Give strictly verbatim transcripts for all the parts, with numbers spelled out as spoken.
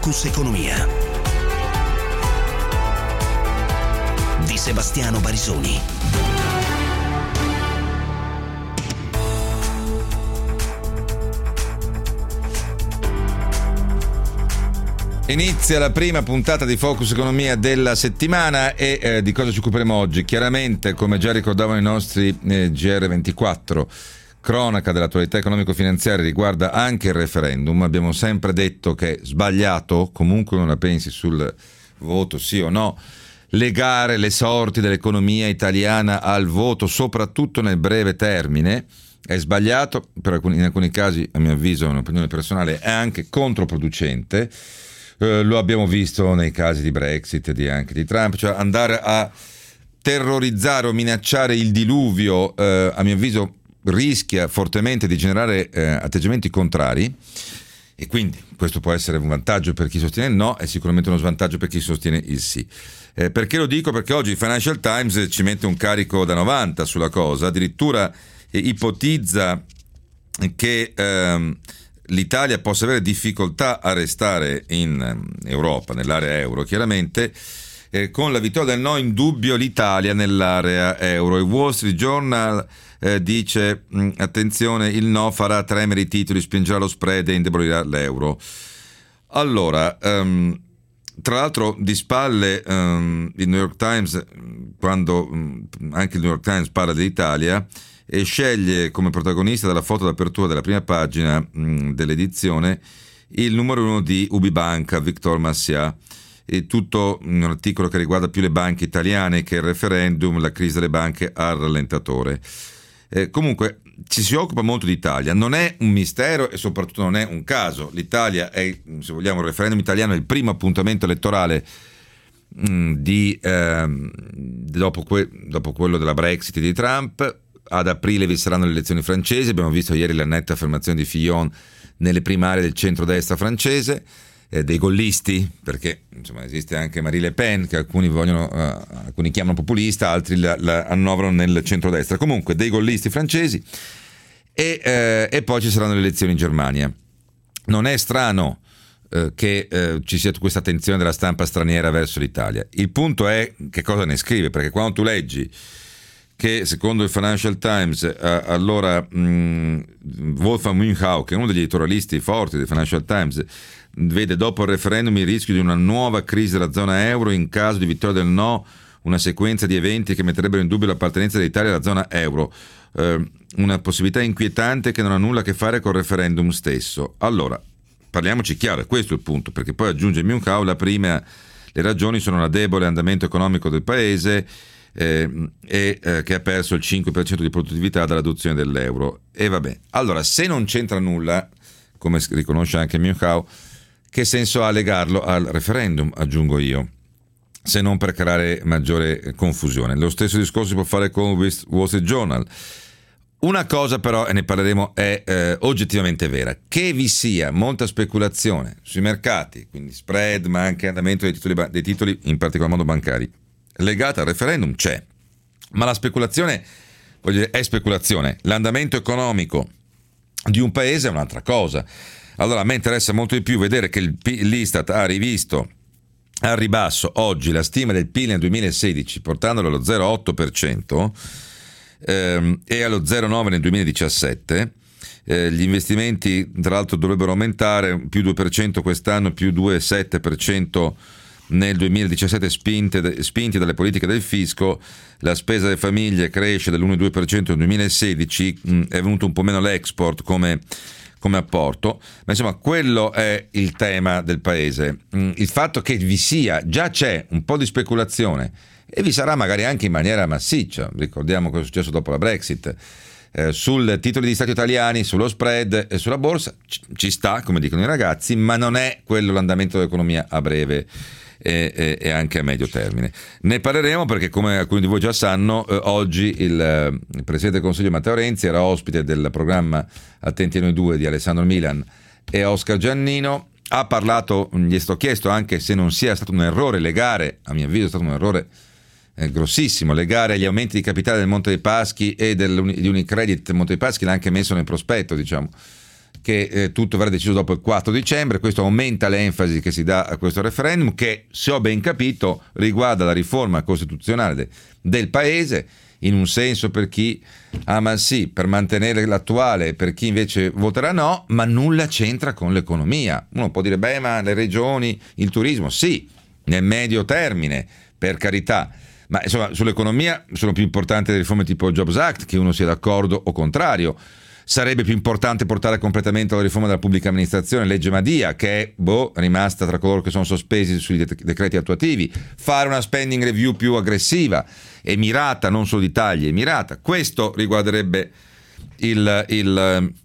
Focus Economia di Sebastiano Barisoni. Inizia la prima puntata di Focus Economia della settimana e eh, di cosa ci occuperemo oggi? Chiaramente, come già ricordavano i nostri eh, G R ventiquattro, cronaca dell'attualità economico-finanziaria riguarda anche il referendum. Abbiamo sempre detto che è sbagliato, comunque non la pensi sul voto sì o no, legare le sorti dell'economia italiana al voto, soprattutto nel breve termine. È sbagliato, per alcuni, in alcuni casi, a mio avviso, è un'opinione personale, è anche controproducente. Eh, lo abbiamo visto nei casi di Brexit e di, anche di Trump, cioè andare a terrorizzare o minacciare il diluvio, eh, a mio avviso, rischia fortemente di generare eh, atteggiamenti contrari, e quindi questo può essere un vantaggio per chi sostiene il no e sicuramente uno svantaggio per chi sostiene il sì. Eh, perché lo dico? Perché oggi il Financial Times ci mette un carico da novanta sulla cosa, addirittura eh, ipotizza che ehm, l'Italia possa avere difficoltà a restare in eh, Europa, nell'area euro, chiaramente, eh, con la vittoria del no in dubbio l'Italia nell'area euro. Il Wall Street Journal eh, dice mh, attenzione, il no farà tremere i titoli, spingerà lo spread e indebolirà l'euro. Allora, um, tra l'altro di spalle um, il New York Times, quando um, anche il New York Times parla dell'Italia, e sceglie come protagonista della foto d'apertura della prima pagina mh, dell'edizione il numero uno di UbiBanca, Victor Massià, e tutto un articolo che riguarda più le banche italiane che il referendum, la crisi delle banche al rallentatore. Eh, comunque ci si occupa molto di Italia, non è un mistero e soprattutto non è un caso. L'Italia è, se vogliamo, il referendum italiano è il primo appuntamento elettorale mh, di eh, dopo, que- dopo quello della Brexit di Trump. Ad aprile vi saranno le elezioni francesi, abbiamo visto ieri la netta affermazione di Fillon nelle primarie del centrodestra francese, eh, dei gollisti, perché insomma esiste anche Marie Le Pen, che alcuni vogliono, uh, alcuni chiamano populista, altri la, la annoverano nel centrodestra, comunque dei gollisti francesi, e, eh, e poi ci saranno le elezioni in Germania. Non è strano eh, che eh, ci sia questa attenzione della stampa straniera verso l'Italia. Il punto è che cosa ne scrive, perché quando tu leggi che secondo il Financial Times eh, allora mh, Wolfgang Münchau, che è uno degli editorialisti forti del Financial Times, vede dopo il referendum il rischio di una nuova crisi della zona euro in caso di vittoria del no, una sequenza di eventi che metterebbero in dubbio l'appartenenza dell'Italia alla zona euro, eh, una possibilità inquietante che non ha nulla a che fare col referendum stesso. Allora, parliamoci chiaro, è questo il punto, perché poi aggiunge Münchau, la prima, le ragioni sono la debole andamento economico del paese, Eh, e eh, che ha perso il cinque per cento di produttività dall'adozione dell'euro. E vabbè, allora se non c'entra nulla, come riconosce anche Münchau, che senso ha legarlo al referendum, aggiungo io, se non per creare maggiore confusione? Lo stesso discorso si può fare con Wall Street Journal. Una cosa però, e ne parleremo, è eh, oggettivamente vera: che vi sia molta speculazione sui mercati, quindi spread, ma anche andamento dei titoli, dei titoli in particolar modo bancari, legata al referendum, c'è, ma la speculazione, voglio dire, è speculazione. L'andamento economico di un paese è un'altra cosa. Allora a me interessa molto di più vedere che il, l'Istat ha rivisto al ribasso oggi la stima del P I L nel duemilasedici, portandolo allo zero virgola otto per cento ehm, e allo zero virgola nove per cento nel duemiladiciassette. Eh, gli investimenti tra l'altro dovrebbero aumentare, più due per cento quest'anno, più due virgola sette per cento nel duemiladiciassette, spinte, spinti dalle politiche del fisco. La spesa delle famiglie cresce dell'uno virgola due per cento nel duemilasedici, mh, è venuto un po' meno l'export come, come apporto, ma insomma quello è il tema del paese. Mh, il fatto che vi sia, già c'è un po' di speculazione e vi sarà magari anche in maniera massiccia, ricordiamo cosa è successo dopo la Brexit, eh, sul titoli di Stato italiani, sullo spread e sulla borsa, ci, ci sta, come dicono i ragazzi, ma non è quello l'andamento dell'economia a breve E, e, e anche a medio termine. Ne parleremo perché, come alcuni di voi già sanno, eh, oggi il, eh, il Presidente del Consiglio Matteo Renzi era ospite del programma Attenti a noi due di Alessandro Milan e Oscar Giannino. Ha parlato, gli è stato chiesto anche se non sia stato un errore legare, a mio avviso è stato un errore eh, grossissimo, legare gli aumenti di capitale del Monte dei Paschi e del, di Unicredit Monte dei Paschi, l'ha anche messo nel prospetto, diciamo, che eh, tutto verrà deciso dopo il quattro dicembre. Questo aumenta l'enfasi che si dà a questo referendum, che, se ho ben capito, riguarda la riforma costituzionale de- del paese, in un senso per chi ama il sì, per mantenere l'attuale, per chi invece voterà no, ma nulla c'entra con l'economia. Uno può dire, beh, ma le regioni, il turismo, sì, nel medio termine, per carità, ma insomma sull'economia sono più importanti le riforme tipo Jobs Act, che uno sia d'accordo o contrario. Sarebbe più importante portare completamente la riforma della pubblica amministrazione, legge Madia, che è boh, rimasta tra coloro che sono sospesi sui decreti attuativi, fare una spending review più aggressiva e mirata, non solo di tagli, e mirata. Questo riguarderebbe il, il,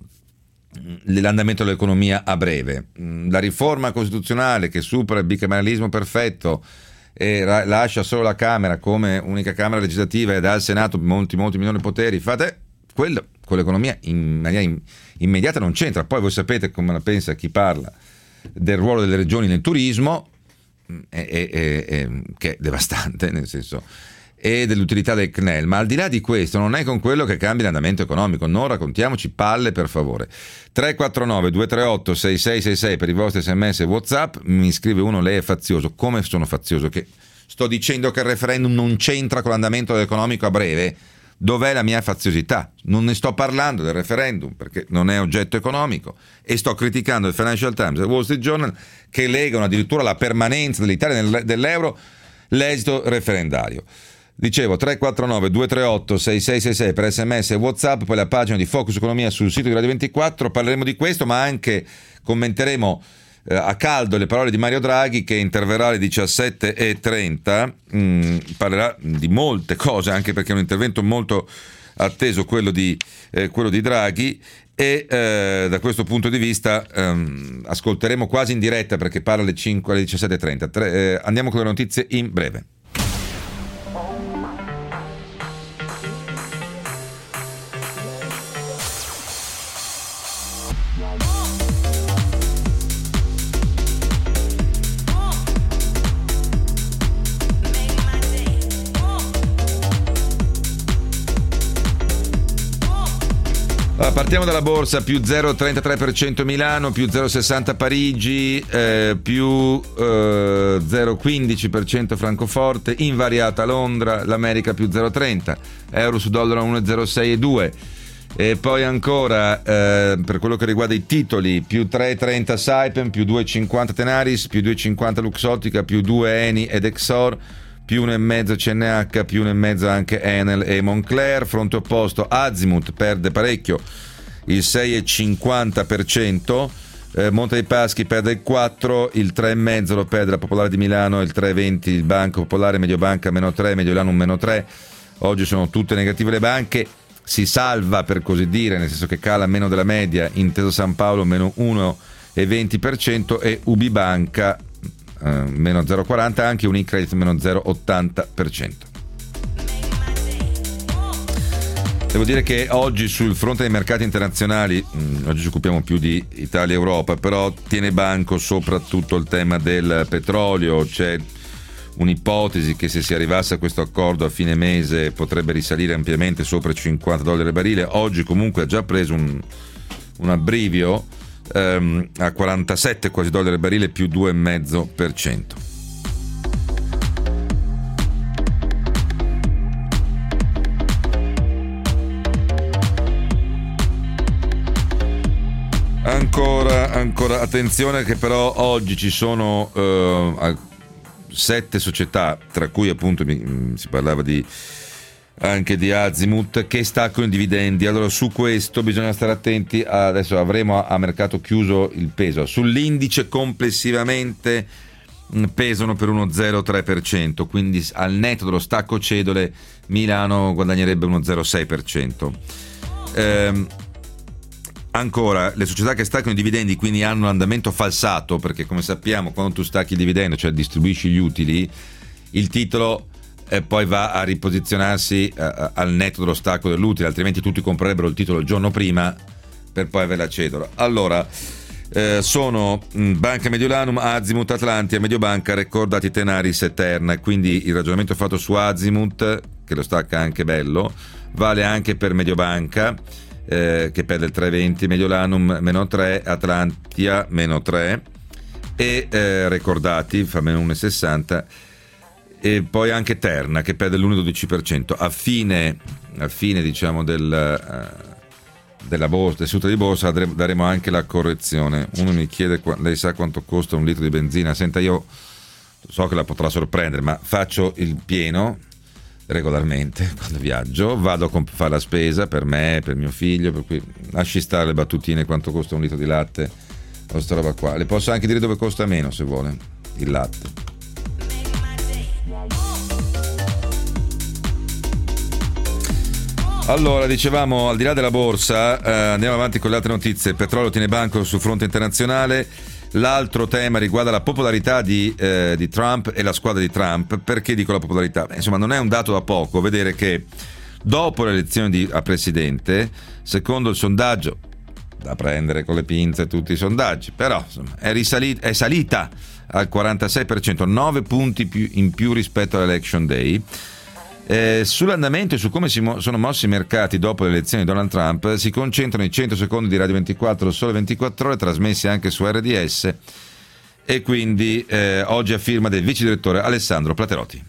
l'andamento dell'economia a breve. La riforma costituzionale che supera il bicameralismo perfetto e ra- lascia solo la Camera come unica Camera legislativa e dà al Senato molti molti minori poteri, fate quello con l'economia in maniera in, immediata non c'entra. Poi voi sapete come la pensa chi parla del ruolo delle regioni nel turismo, è, è, è, è, che è devastante, nel senso, e dell'utilità del C N E L, ma al di là di questo non è con quello che cambia l'andamento economico. Non raccontiamoci palle, per favore. Tre quattro nove due tre otto sei sei sei sei per i vostri sms e WhatsApp. Mi scrive uno, lei è fazioso. Come sono fazioso? Che sto dicendo che il referendum non c'entra con l'andamento economico a breve? Dov'è la mia faziosità? Non ne sto parlando del referendum perché non è oggetto economico, e sto criticando il Financial Times e il Wall Street Journal che legano addirittura la permanenza dell'Italia nell'euro l'esito referendario. Dicevo, tre quattro nove due tre otto sei sei sei sei per sms e WhatsApp, poi la pagina di Focus Economia sul sito di Radio ventiquattro. Parleremo di questo, ma anche commenteremo eh, a caldo le parole di Mario Draghi, che interverrà alle diciassette e trenta. Mm, parlerà di molte cose, anche perché è un intervento molto atteso quello di, eh, quello di Draghi, e eh, da questo punto di vista ehm, ascolteremo quasi in diretta, perché parla alle cinque, alle diciassette e trenta. Tre, eh, andiamo con le notizie in breve. Partiamo dalla borsa, più zero virgola trentatré per cento Milano, più zero virgola sessanta Parigi, eh, più eh, zero virgola quindici per cento Francoforte, invariata Londra, l'America più zero virgola trenta, euro su dollaro uno virgola zero sei e due. E poi ancora eh, per quello che riguarda i titoli, più tre virgola trenta Saipem, più due virgola cinquanta Tenaris, più due virgola cinquanta Luxottica, più due Eni ed Exor, più uno virgola cinque C N H, più uno virgola cinque anche Enel e Moncler. Fronte opposto Azimut perde parecchio, il sei virgola cinquanta per cento, eh, Monte dei Paschi perde il quattro, il tre virgola cinque lo perde la Popolare di Milano, il tre virgola venti il Banco Popolare, Mediobanca meno tre, Mediolanum meno tre. Oggi sono tutte negative le banche. Si salva, per così dire, nel senso che cala meno della media, Intesa San Paolo meno uno virgola venti per cento e Ubibanca eh, meno zero virgola quaranta, anche Unicredit meno zero virgola ottanta per cento. Devo dire che oggi sul fronte dei mercati internazionali, mh, oggi ci occupiamo più di Italia e Europa, però tiene banco soprattutto il tema del petrolio. C'è un'ipotesi che se si arrivasse a questo accordo a fine mese potrebbe risalire ampiamente sopra i cinquanta dollari al barile. Oggi comunque ha già preso un, un abbrivio ehm, a quarantasette quasi dollari al barile, più due virgola cinque per cento. Ancora, ancora attenzione che però oggi ci sono eh, sette società, tra cui appunto mi, si parlava di anche di Azimut, che staccano i dividendi. Allora su questo bisogna stare attenti. Adesso avremo a mercato chiuso il peso. Sull'indice complessivamente pesano per uno zero virgola tre per cento, quindi al netto dello stacco cedole Milano guadagnerebbe uno zero virgola sei per cento. Ehm, Ancora, le società che staccano i dividendi, quindi hanno un andamento falsato, perché come sappiamo quando tu stacchi il dividendo, cioè distribuisci gli utili, il titolo eh, poi va a riposizionarsi eh, al netto dello stacco dell'utile, altrimenti tutti comprerebbero il titolo il giorno prima per poi averla a cedola. Allora eh, sono mh, Banca Mediolanum, Azimut, Atlantia, Mediobanca, Recordati, Tenaris e Terna. Quindi il ragionamento fatto su Azimut, che lo stacca anche bello, vale anche per Mediobanca. eh, che perde il tre virgola venti, Mediolanum meno tre, Atlantia meno tre e eh, Recordati fa meno uno virgola sessanta, e poi anche Terna che perde l'uno virgola dodici per cento. A fine, a fine diciamo del... Uh, della borsa, del seduta di borsa daremo anche la correzione. Uno mi chiede, lei sa quanto costa un litro di benzina? Senta, io so che la potrà sorprendere, ma faccio il pieno regolarmente quando viaggio, vado a comp- fare la spesa per me, per mio figlio, per cui lasci stare le battutine quanto costa un litro di latte o sta roba qua. Le posso anche dire dove costa meno se vuole il latte. Allora, dicevamo, al di là della borsa, eh, andiamo avanti con le altre notizie. Il petrolio tiene banco sul fronte internazionale. L'altro tema riguarda la popolarità di, eh, di Trump e la squadra di Trump. Perché dico la popolarità? Beh, insomma, non è un dato da poco vedere che dopo l'elezione di, a presidente, secondo il sondaggio, da prendere con le pinze tutti i sondaggi, però insomma, è, risalita, è salita al quarantasei per cento, nove punti più, in più rispetto all'election day. Eh, sull'andamento e su come si mo- sono mossi i mercati dopo le elezioni di Donald Trump si concentrano i cento secondi di Radio ventiquattro, Sole ventiquattro Ore, trasmessi anche su R D S, e quindi eh, oggi a firma del vice direttore Alessandro Platerotti.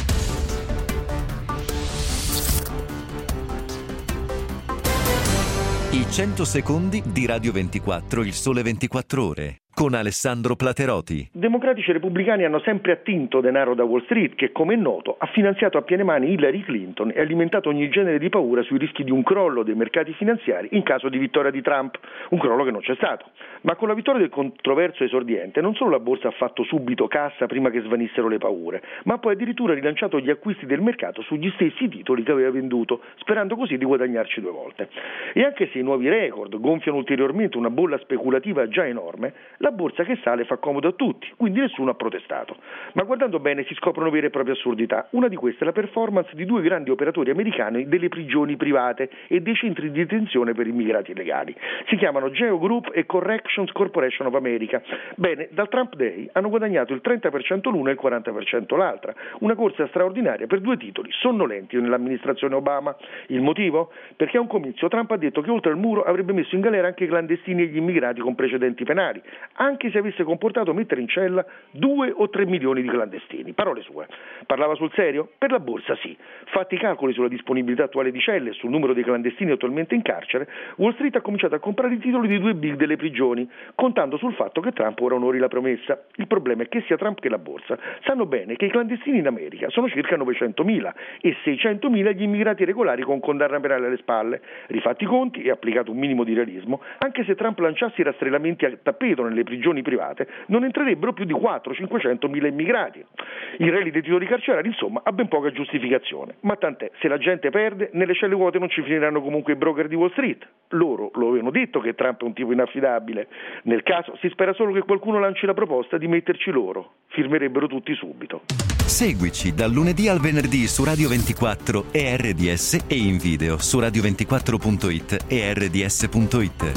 I cento secondi di Radio ventiquattro, il Sole ventiquattro Ore, con Alessandro Platerotti. Democratici e repubblicani hanno sempre attinto denaro da Wall Street, che, come è noto, ha finanziato a piene mani Hillary Clinton e alimentato ogni genere di paura sui rischi di un crollo dei mercati finanziari in caso di vittoria di Trump, un crollo che non c'è stato. Ma con la vittoria del controverso esordiente non solo la borsa ha fatto subito cassa prima che svanissero le paure, ma poi addirittura rilanciato gli acquisti del mercato sugli stessi titoli che aveva venduto, sperando così di guadagnarci due volte. E anche se i nuovi record gonfiano ulteriormente una bolla speculativa già enorme, la borsa che sale fa comodo a tutti, quindi nessuno ha protestato. Ma guardando bene si scoprono vere e proprie assurdità. Una di queste è la performance di due grandi operatori americani delle prigioni private e dei centri di detenzione per immigrati illegali. Si chiamano Geo Group e Corrections Corporation of America. Bene, dal Trump Day hanno guadagnato il trenta per cento l'una e il quaranta per cento l'altra. Una corsa straordinaria per due titoli sonnolenti nell'amministrazione Obama. Il motivo? Perché a un comizio Trump ha detto che oltre al muro avrebbe messo in galera anche i clandestini e gli immigrati con precedenti penali, anche se avesse comportato mettere in cella due o tre milioni di clandestini. Parole sue. Parlava sul serio? Per la borsa sì. Fatti i calcoli sulla disponibilità attuale di celle e sul numero dei clandestini attualmente in carcere, Wall Street ha cominciato a comprare i titoli di due big delle prigioni, contando sul fatto che Trump ora onori la promessa. Il problema è che sia Trump che la borsa sanno bene che i clandestini in America sono circa novecentomila e seicentomila gli immigrati regolari con condanna penale alle spalle. Rifatti i conti e applicato un minimo di realismo, anche se Trump lanciasse i rastrellamenti a tappeto nelle prigioni private, non entrerebbero più di quattrocento cinquecentomila immigrati. Il rally dei titoli carcerari, insomma, ha ben poca giustificazione. Ma tant'è, se la gente perde, nelle celle vuote non ci finiranno comunque i broker di Wall Street. Loro lo avevano detto che Trump è un tipo inaffidabile. Nel caso si spera solo che qualcuno lanci la proposta di metterci loro. Firmerebbero tutti subito. Seguici dal lunedì al venerdì su Radio ventiquattro e R D S e in video su radio ventiquattro punto it e R D S punto it.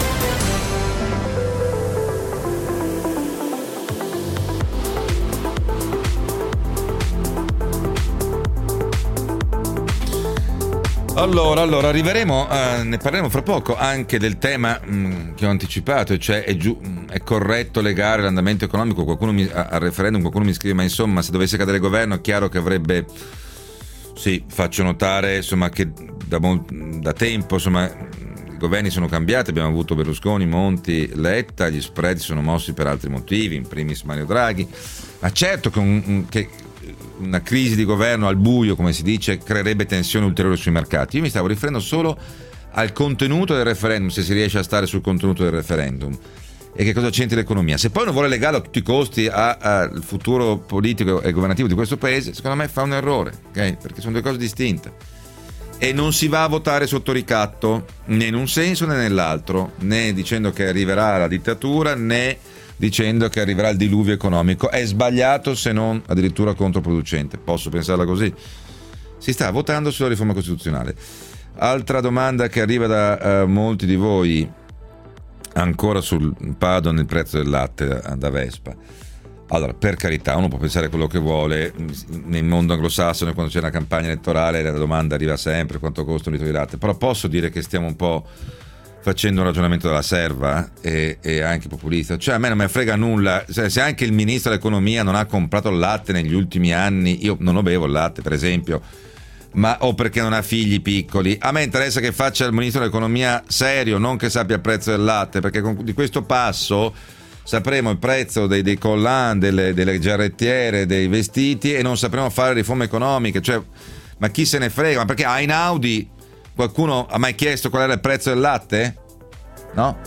Allora, allora arriveremo, eh, ne parleremo fra poco anche del tema mh, che ho anticipato, cioè è, giu- è corretto legare l'andamento economico qualcuno mi, a, al referendum. Qualcuno mi scrive, ma insomma, se dovesse cadere il governo è chiaro che avrebbe, sì, faccio notare insomma che da, da tempo insomma i governi sono cambiati, abbiamo avuto Berlusconi, Monti, Letta, gli spread sono mossi per altri motivi, in primis Mario Draghi, ma certo che, un, che una crisi di governo al buio, come si dice, creerebbe tensione ulteriore sui mercati. Io mi stavo riferendo solo al contenuto del referendum, se si riesce a stare sul contenuto del referendum e che cosa c'entri l'economia. Se poi uno vuole legarlo a tutti i costi al futuro politico e governativo di questo paese, secondo me fa un errore, okay? Perché sono due cose distinte e non si va a votare sotto ricatto né in un senso né nell'altro, né dicendo che arriverà la dittatura né dicendo che arriverà il diluvio economico. È sbagliato, se non addirittura controproducente. Posso pensarla così? Si sta votando sulla riforma costituzionale. Altra domanda che arriva da uh, molti di voi, ancora sul Padon, il prezzo del latte da, da Vespa. Allora, per carità, uno può pensare quello che vuole. Nel mondo anglosassone, quando c'è una campagna elettorale, la domanda arriva sempre: quanto costa un litro di latte? Però posso dire che stiamo un po' facendo un ragionamento della serva e, e anche populista. Cioè a me non me frega nulla se, se anche il ministro dell'economia non ha comprato il latte negli ultimi anni, io non lo bevo il latte per esempio, ma o perché non ha figli piccoli, a me interessa che faccia il ministro dell'economia serio, non che sappia il prezzo del latte, perché con, di questo passo sapremo il prezzo dei, dei collan, delle, delle giarrettiere, dei vestiti, e non sapremo fare riforme economiche. Cioè, ma chi se ne frega? Ma perché a Einaudi qualcuno ha mai chiesto qual era il prezzo del latte? No?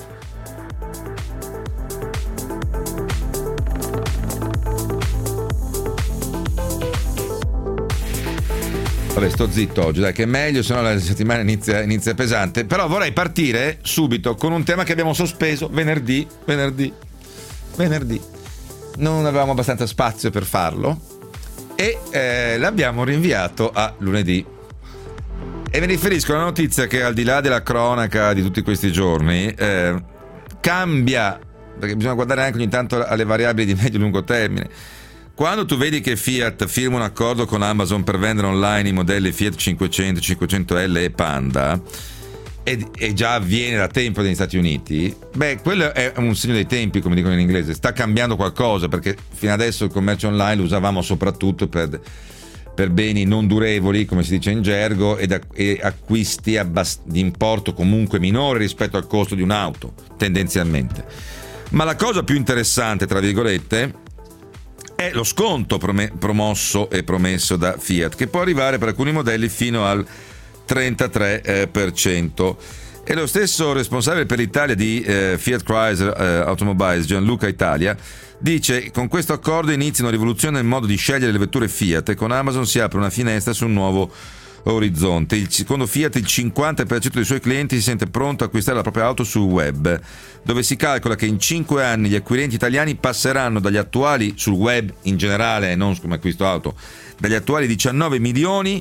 Vabbè, sto zitto oggi, dai, che è meglio, se no la settimana inizia, inizia pesante. Però vorrei partire subito con un tema che abbiamo sospeso venerdì, venerdì, venerdì. Non avevamo abbastanza spazio per farlo e eh, l'abbiamo rinviato a lunedì. E mi riferisco a una notizia che, al di là della cronaca di tutti questi giorni, eh, cambia, perché bisogna guardare anche ogni tanto alle variabili di medio e lungo termine. Quando tu vedi che Fiat firma un accordo con Amazon per vendere online i modelli Fiat cinquecento, cinquecento L e Panda, e, e già avviene da tempo negli Stati Uniti, beh, quello è un segno dei tempi, come dicono in inglese. Sta cambiando qualcosa, perché fino adesso il commercio online lo usavamo soprattutto per... per beni non durevoli, come si dice in gergo, ed e acquisti abbast- di importo comunque minore rispetto al costo di un'auto, tendenzialmente. Ma la cosa più interessante, tra virgolette, è lo sconto prom- promosso e promesso da Fiat, che può arrivare per alcuni modelli fino al trentatré per cento. E lo stesso responsabile per l'Italia di eh, Fiat Chrysler eh, Automobiles, Gianluca Italia, dice: con questo accordo inizia una rivoluzione nel modo di scegliere le vetture Fiat e con Amazon si apre una finestra su un nuovo orizzonte. Il, secondo Fiat il cinquanta per cento dei suoi clienti si sente pronto a acquistare la propria auto sul web, dove si calcola che in cinque anni gli acquirenti italiani passeranno dagli attuali, sul web in generale, non come acquisto auto, dagli attuali diciannove milioni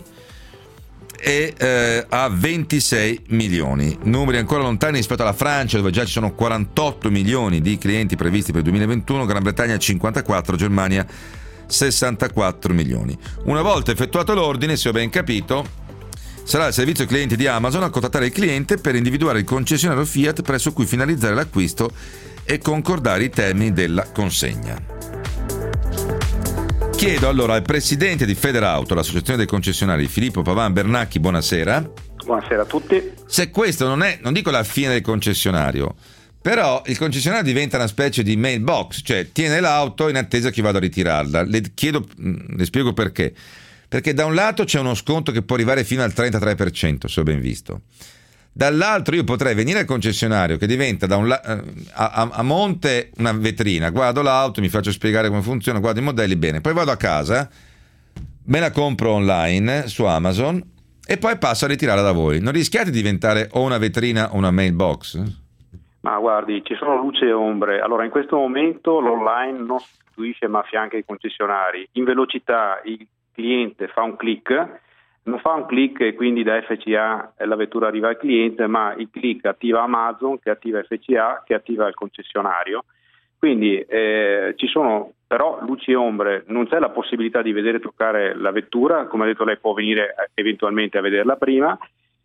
e eh, a ventisei milioni, numeri ancora lontani rispetto alla Francia, dove già ci sono quarantotto milioni di clienti previsti per il duemilaventuno, Gran Bretagna cinquantaquattro, Germania sessantaquattro milioni. Una volta effettuato l'ordine, se ho ben capito, sarà il servizio clienti di Amazon a contattare il cliente per individuare il concessionario Fiat presso cui finalizzare l'acquisto e concordare i termini della consegna. Chiedo allora al presidente di Federauto, l'associazione dei concessionari, Filippo Pavan Bernacchi, buonasera. Buonasera a tutti. Se questo non è, non dico la fine del concessionario, però il concessionario diventa una specie di mailbox, cioè tiene l'auto in attesa che vada a ritirarla. Le chiedo, le spiego perché. Perché da un lato c'è uno sconto che può arrivare fino al trentatré per cento, se ho ben visto. Dall'altro io potrei venire al concessionario che diventa da un la- a, a monte una vetrina, guardo l'auto, mi faccio spiegare come funziona, guardo i modelli, bene, poi vado a casa, me la compro online su Amazon e poi passo a ritirarla da voi. Non rischiate di diventare o una vetrina o una mailbox? Ma guardi, ci sono luce e ombre. Allora, in questo momento l'online non sostituisce ma affianca i concessionari. In velocità il cliente fa un click, non fa un click e quindi da F C A la vettura arriva al cliente, ma il click attiva Amazon, che attiva F C A, che attiva il concessionario. Quindi eh, ci sono però luci e ombre, non c'è la possibilità di vedere e toccare la vettura, come ha detto lei può venire eventualmente a vederla prima.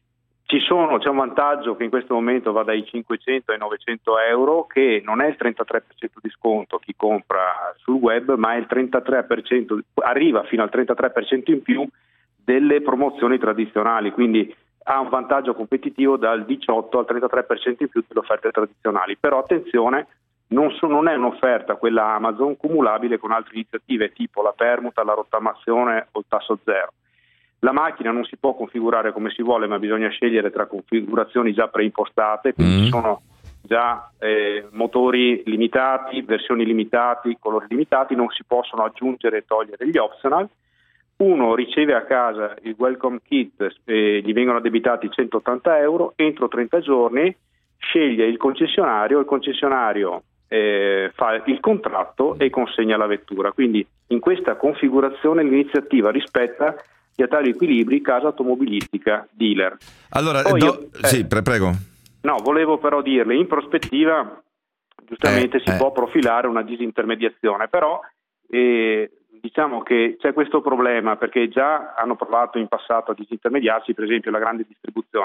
Ci sono, c'è un vantaggio che in questo momento va dai cinquecento ai novecento euro, che non è il trentatré per cento di sconto chi compra sul web, ma è il trentatré per cento, arriva fino al trentatré per cento in più delle promozioni tradizionali, quindi ha un vantaggio competitivo dal diciotto al trentatré per cento in più delle offerte tradizionali. Però attenzione, non, so, non è un'offerta quella Amazon cumulabile con altre iniziative tipo la permuta, la rottamazione o il tasso zero. La macchina non si può configurare come si vuole, ma bisogna scegliere tra configurazioni già preimpostate, quindi mm. ci sono già eh, motori limitati, versioni limitati, colori limitati, non si possono aggiungere e togliere gli optional. Uno riceve a casa il welcome kit e gli vengono addebitati centottanta euro, entro trenta giorni sceglie il concessionario, il concessionario eh, fa il contratto e consegna la vettura. Quindi in questa configurazione l'iniziativa rispetta gli attuali equilibri casa automobilistica dealer. Allora, Poi do... io, eh, sì, pre- prego. No, volevo però dirle, in prospettiva giustamente eh, si eh. può profilare una disintermediazione, però eh, diciamo che c'è questo problema perché già hanno provato in passato a disintermediarsi, per esempio la grande distribuzione.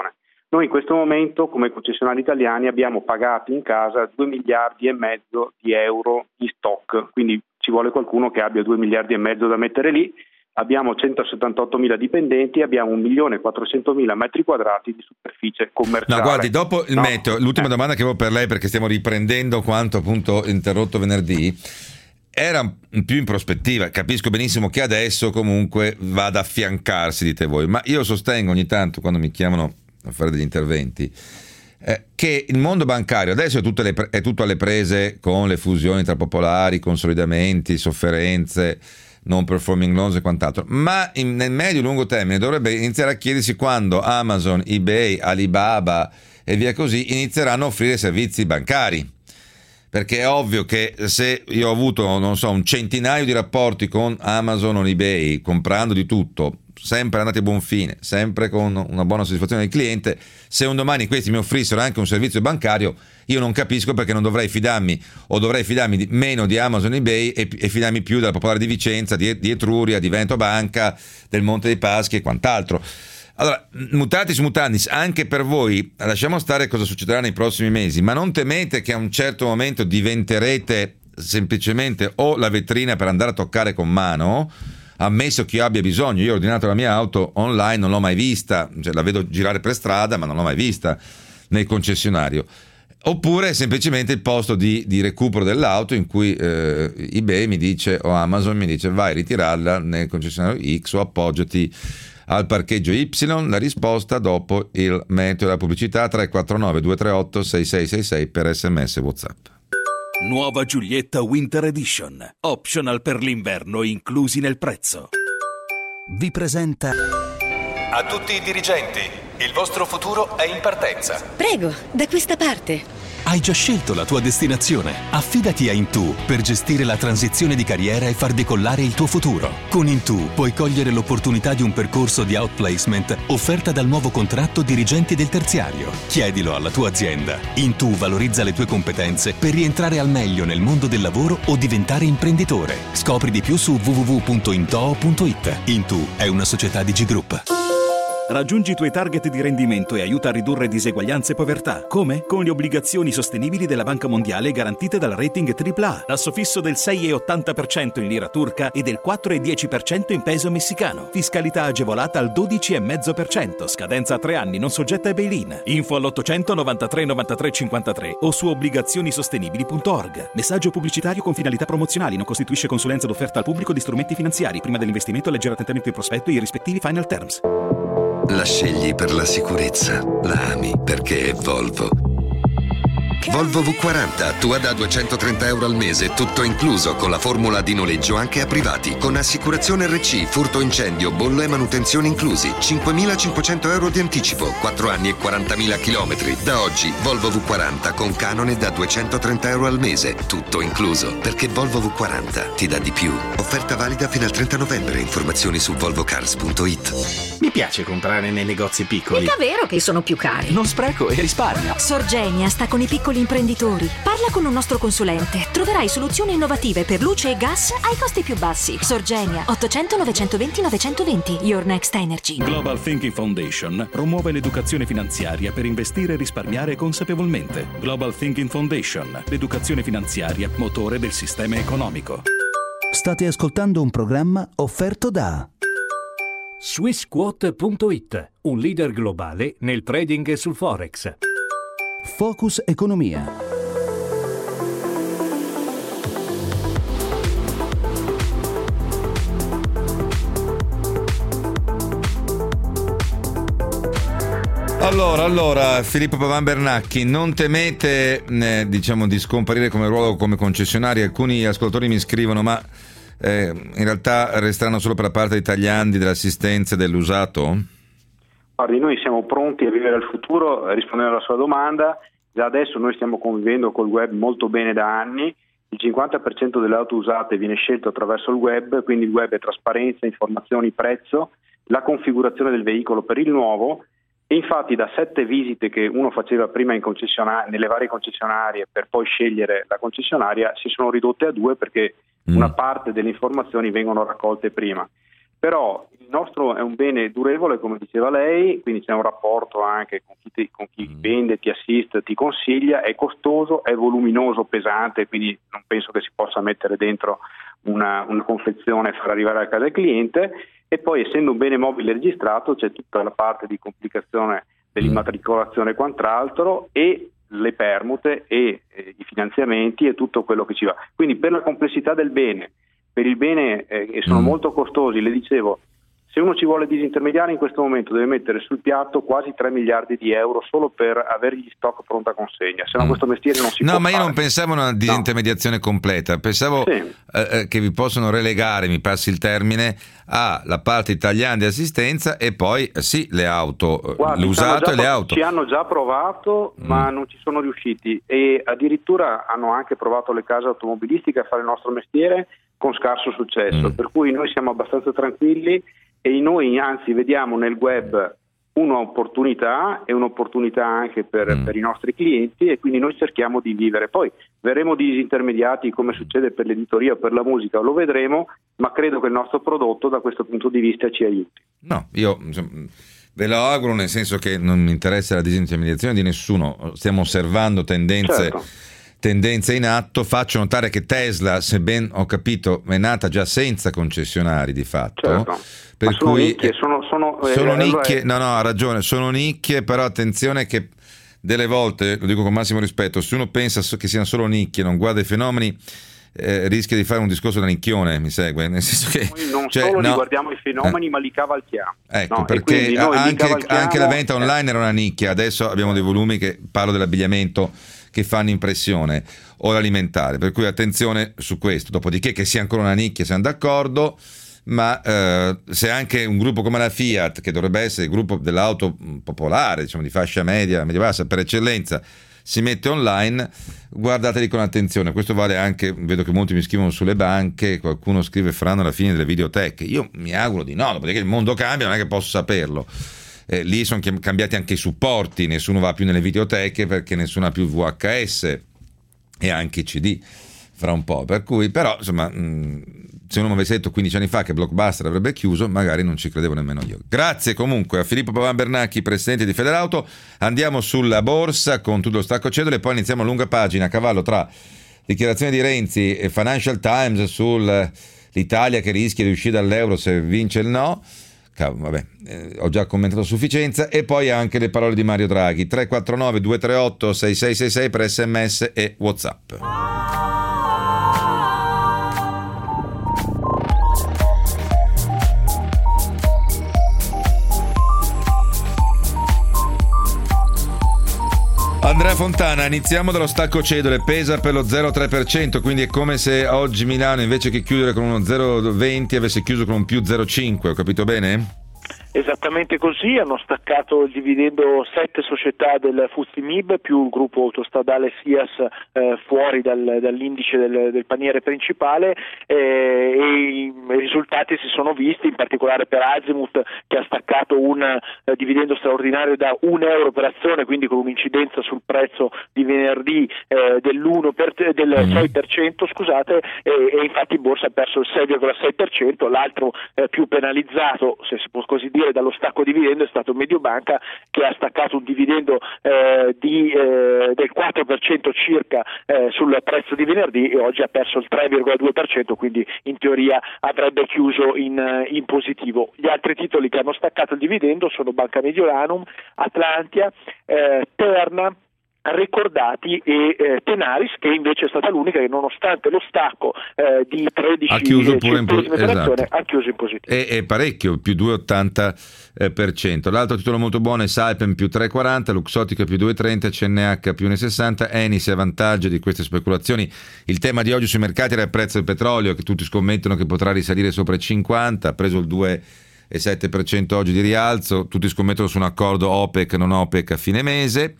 Noi in questo momento come concessionari italiani abbiamo pagato in casa due miliardi e mezzo di euro in stock, quindi ci vuole qualcuno che abbia due miliardi e mezzo da mettere lì. Abbiamo centosettantottomila dipendenti, abbiamo un milione e quattrocentomila metri quadrati di superficie commerciale. No, guardi, dopo il no? meteo, l'ultima eh. domanda che avevo per lei, perché stiamo riprendendo quanto appunto interrotto venerdì, era più in prospettiva. Capisco benissimo che adesso comunque va ad affiancarsi, dite voi, ma io sostengo ogni tanto quando mi chiamano a fare degli interventi eh, che il mondo bancario adesso è, tutte le pre- è tutto alle prese con le fusioni tra popolari, consolidamenti, sofferenze, non performing loans e quant'altro, ma in, nel medio e lungo termine dovrebbe iniziare a chiedersi quando Amazon, eBay, Alibaba e via così inizieranno a offrire servizi bancari, perché è ovvio che se io ho avuto, non so, un centinaio di rapporti con Amazon o eBay comprando di tutto, sempre andati a buon fine, sempre con una buona soddisfazione del cliente, se un domani questi mi offrissero anche un servizio bancario, io non capisco perché non dovrei fidarmi o dovrei fidarmi di, meno di Amazon e eBay e, e fidarmi più della Popolare di Vicenza, di, di Etruria, di Veneto Banca, del Monte dei Paschi e quant'altro. Allora, mutatis mutandis, anche per voi, lasciamo stare cosa succederà nei prossimi mesi, ma non temete che a un certo momento diventerete semplicemente o la vetrina per andare a toccare con mano, ammesso che io abbia bisogno. Io ho ordinato la mia auto online, non l'ho mai vista, cioè la vedo girare per strada ma non l'ho mai vista nel concessionario, oppure semplicemente il posto di, di recupero dell'auto in cui eh, eBay mi dice o Amazon mi dice vai ritirarla nel concessionario X o appoggiati al parcheggio Y. La risposta dopo il meteo e la pubblicità. Tre quattro nove due tre otto sei sei sei sei per sms WhatsApp. Nuova Giulietta Winter Edition. Optional per l'inverno inclusi nel prezzo. Vi presenta... A tutti i dirigenti, il vostro futuro è in partenza. Prego, da questa parte. Hai già scelto la tua destinazione? Affidati a Intù per gestire la transizione di carriera e far decollare il tuo futuro. Con Intù puoi cogliere l'opportunità di un percorso di outplacement offerta dal nuovo contratto dirigenti del terziario. Chiedilo alla tua azienda. Intù valorizza le tue competenze per rientrare al meglio nel mondo del lavoro o diventare imprenditore. Scopri di più su w w w punto intoo punto i t. Intù è una società di G Group. Raggiungi i tuoi target di rendimento e aiuta a ridurre diseguaglianze e povertà. Come? Con le obbligazioni sostenibili della Banca Mondiale garantite dal rating tripla A. Tasso fisso del sei virgola ottanta per cento in lira turca e del quattro virgola dieci per cento in peso messicano. Fiscalità agevolata al dodici virgola cinque per cento. Scadenza a tre anni, non soggetta ai bail-in. Info all'ottocento novantatré novantatré cinquantatré o su obbligazionisostenibili punto org. Messaggio pubblicitario con finalità promozionali. Non costituisce consulenza d'offerta al pubblico di strumenti finanziari. Prima dell'investimento leggere attentamente il prospetto e i rispettivi final terms. La scegli per la sicurezza, la ami perché è Volvo. Volvo V quaranta, tua da duecentotrenta euro al mese, tutto incluso con la formula di noleggio anche a privati, con assicurazione R C, furto incendio, bollo e manutenzione inclusi, cinquemilacinquecento euro di anticipo, quattro anni e quarantamila chilometri. Da oggi Volvo V quaranta con canone da duecentotrenta euro al mese, tutto incluso, perché Volvo V quaranta ti dà di più. Offerta valida fino al trenta novembre, informazioni su volvo cars punto i t. Mi piace comprare nei negozi piccoli. Mica vero che sono più cari. Non spreco e risparmio. Sorgenia sta con i piccoli imprenditori. Parla con un nostro consulente. Troverai soluzioni innovative per luce e gas ai costi più bassi. Sorgenia, ottocento novecentoventi novecentoventi. Your Next Energy. Global Thinking Foundation promuove l'educazione finanziaria per investire e risparmiare consapevolmente. Global Thinking Foundation, l'educazione finanziaria, motore del sistema economico. State ascoltando un programma offerto da Swissquote punto i t, un leader globale nel trading sul Forex. Focus Economia. Allora, allora, Filippo Pavan Bernacchi, non temete eh, diciamo di scomparire come ruolo come concessionari? Alcuni ascoltatori mi scrivono, ma eh, in realtà resteranno solo per la parte dei tagliandi, dell'assistenza e dell'usato? Guardi, noi siamo pronti a vivere il futuro, rispondendo alla sua domanda. Già adesso noi stiamo convivendo col web molto bene da anni. Il cinquanta per cento delle auto usate viene scelto attraverso il web, quindi il web è trasparenza, informazioni, prezzo, la configurazione del veicolo per il nuovo. E infatti da sette visite che uno faceva prima in concessionaria, nelle varie concessionarie per poi scegliere la concessionaria, si sono ridotte a due perché mm. una parte delle informazioni vengono raccolte prima. però il nostro è un bene durevole, come diceva lei, quindi c'è un rapporto anche con chi, ti, con chi vende, ti assiste, ti consiglia, è costoso, è voluminoso, pesante, quindi non penso che si possa mettere dentro una, una confezione e far arrivare a casa il cliente, e poi essendo un bene mobile registrato c'è tutta la parte di complicazione dell'immatricolazione e quant'altro, e le permute e eh, i finanziamenti e tutto quello che ci va. Quindi per la complessità del bene, per il bene eh, che sono mm. molto costosi, le dicevo, se uno ci vuole disintermediare in questo momento deve mettere sul piatto quasi tre miliardi di euro solo per avere gli stock pronta consegna, se no mm. questo mestiere non si no, può No, ma io fare. non pensavo a una disintermediazione no. completa, pensavo sì. eh, che vi possono relegare, mi passi il termine, alla parte italiana di assistenza e poi eh, sì, le auto, Guardi, l'usato e le auto. Ci hanno già provato, mm. ma non ci sono riusciti, e addirittura hanno anche provato le case automobilistiche a fare il nostro mestiere con scarso successo, mm. per cui noi siamo abbastanza tranquilli e noi anzi vediamo nel web un'opportunità e un'opportunità anche per, mm. per i nostri clienti, e quindi noi cerchiamo di vivere. Poi verremo disintermediati come succede per l'editoria o per la musica, lo vedremo, ma credo che il nostro prodotto da questo punto di vista ci aiuti. No, io insomma, ve lo auguro, nel senso che non mi interessa la disintermediazione di nessuno, stiamo osservando tendenze certo. tendenze in atto. Faccio notare che Tesla, se ben ho capito, è nata già senza concessionari di fatto. Certo. Per Ma sono cui nicchie, sono, sono, sono eh, nicchie, allora... no no ha ragione, sono nicchie, però attenzione che delle volte, lo dico con massimo rispetto, se uno pensa che siano solo nicchie, non guarda i fenomeni, eh, rischia di fare un discorso da nicchione, mi segue? Nel senso che noi non cioè, solo no, li guardiamo i fenomeni, eh, ma li cavalchiamo. Ecco, no? perché anche, anche la venta eh. online era una nicchia, adesso abbiamo dei volumi che, parlo dell'abbigliamento, che fanno impressione, o l'alimentare, per cui attenzione su questo. Dopodiché che sia ancora una nicchia siamo d'accordo, ma eh, se anche un gruppo come la Fiat, che dovrebbe essere il gruppo dell'auto popolare, diciamo di fascia media, media bassa per eccellenza, si mette online, guardateli con attenzione. Questo vale anche, vedo che molti mi scrivono sulle banche, qualcuno scrive faranno la fine delle videoteche, io mi auguro di no, dopodiché il mondo cambia, non è che posso saperlo. Eh, lì sono cambiati anche i supporti, nessuno va più nelle videoteche perché nessuno ha più il V H S e anche i C D fra un po', per cui però insomma mh, se uno mi avesse detto quindici anni fa che Blockbuster avrebbe chiuso, magari non ci credevo nemmeno io. Grazie comunque a Filippo Pavan Bernacchi, presidente di Federauto. Andiamo sulla borsa con tutto lo stacco cedole e poi iniziamo a lunga pagina a cavallo tra dichiarazione di Renzi e Financial Times sull'Italia che rischia di uscire dall'euro se vince il no. Vabbè, eh, ho già commentato a sufficienza, e poi anche le parole di Mario Draghi. Tre quattro nove due tre otto sei sei sei sei per sms e WhatsApp. Andrea Fontana, iniziamo dallo stacco cedole, pesa per lo zero virgola tre per cento, quindi è come se oggi Milano invece che chiudere con uno zero virgola venti avesse chiuso con un più zero virgola cinque, ho capito bene? Esattamente così, hanno staccato il dividendo sette società del F T S E M I B più il gruppo autostradale SIAS eh, fuori dal, dall'indice del, del paniere principale, eh, e i, i risultati si sono visti, in particolare per Azimut che ha staccato un eh, dividendo straordinario da un euro per azione, quindi con un'incidenza sul prezzo di venerdì eh, dell'uno per, del sei per cento, scusate, e, e infatti in borsa ha perso il sei virgola sei per cento. L'altro eh, più penalizzato, se si può così dire, dallo stacco dividendo è stato Mediobanca, che ha staccato un dividendo eh, di, eh, del quattro per cento circa eh, sul prezzo di venerdì, e oggi ha perso il tre virgola due per cento, quindi in teoria avrebbe chiuso in, in positivo. Gli altri titoli che hanno staccato il dividendo sono Banca Mediolanum, Atlantia, eh, Terna, Ricordati e eh, Tenaris, che invece è stata l'unica che nonostante lo stacco eh, di tredici ha chiuso pure in po- esatto. ha chiuso in positivo e, e parecchio, più due virgola ottanta per cento. L'altro titolo molto buono è Saipem più tre virgola quaranta, Luxottica più due virgola trenta, C N H più uno virgola sessanta. Eni si avvantaggia di queste speculazioni. Il tema di oggi sui mercati era il prezzo del petrolio, che tutti scommettono che potrà risalire sopra i cinquanta, ha preso il due virgola sette per cento oggi di rialzo, tutti scommettono su un accordo OPEC non OPEC a fine mese.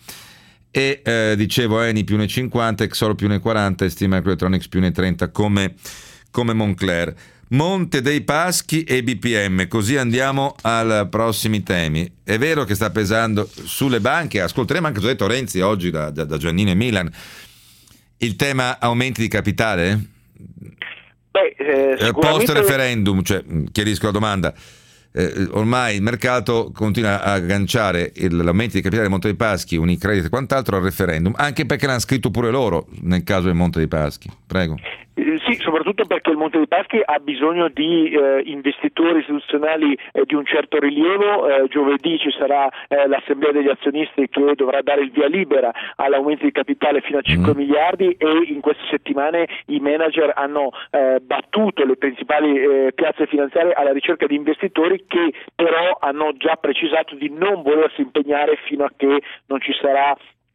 E eh, dicevo Eni più uno virgola cinquanta, Exor più uno virgola quaranta e Steam Microelectronics più uno virgola trenta come, come Moncler. Monte dei Paschi e B P M, così andiamo ai prossimi temi. È vero che sta pesando sulle banche, ascolteremo anche, ho detto Renzi oggi da, da, da Giannini e Milan, il tema aumenti di capitale? Beh, eh, sicuramente... Post referendum, cioè, chiarisco la domanda. Eh, ormai il mercato continua a agganciare il, l'aumento di capitale del Monte dei Paschi, Unicredit e quant'altro al referendum, anche perché l'hanno scritto pure loro nel caso del Monte dei Paschi. Prego. Eh, sì, soprattutto perché il Monte dei Paschi ha bisogno di eh, investitori istituzionali eh, di un certo rilievo. Eh, giovedì ci sarà eh, l'assemblea degli azionisti che dovrà dare il via libera all'aumento di capitale fino a cinque mm. miliardi, e in queste settimane i manager hanno eh, battuto le principali eh, piazze finanziarie alla ricerca di investitori che però hanno già precisato di non volersi impegnare fino a che non ci sarà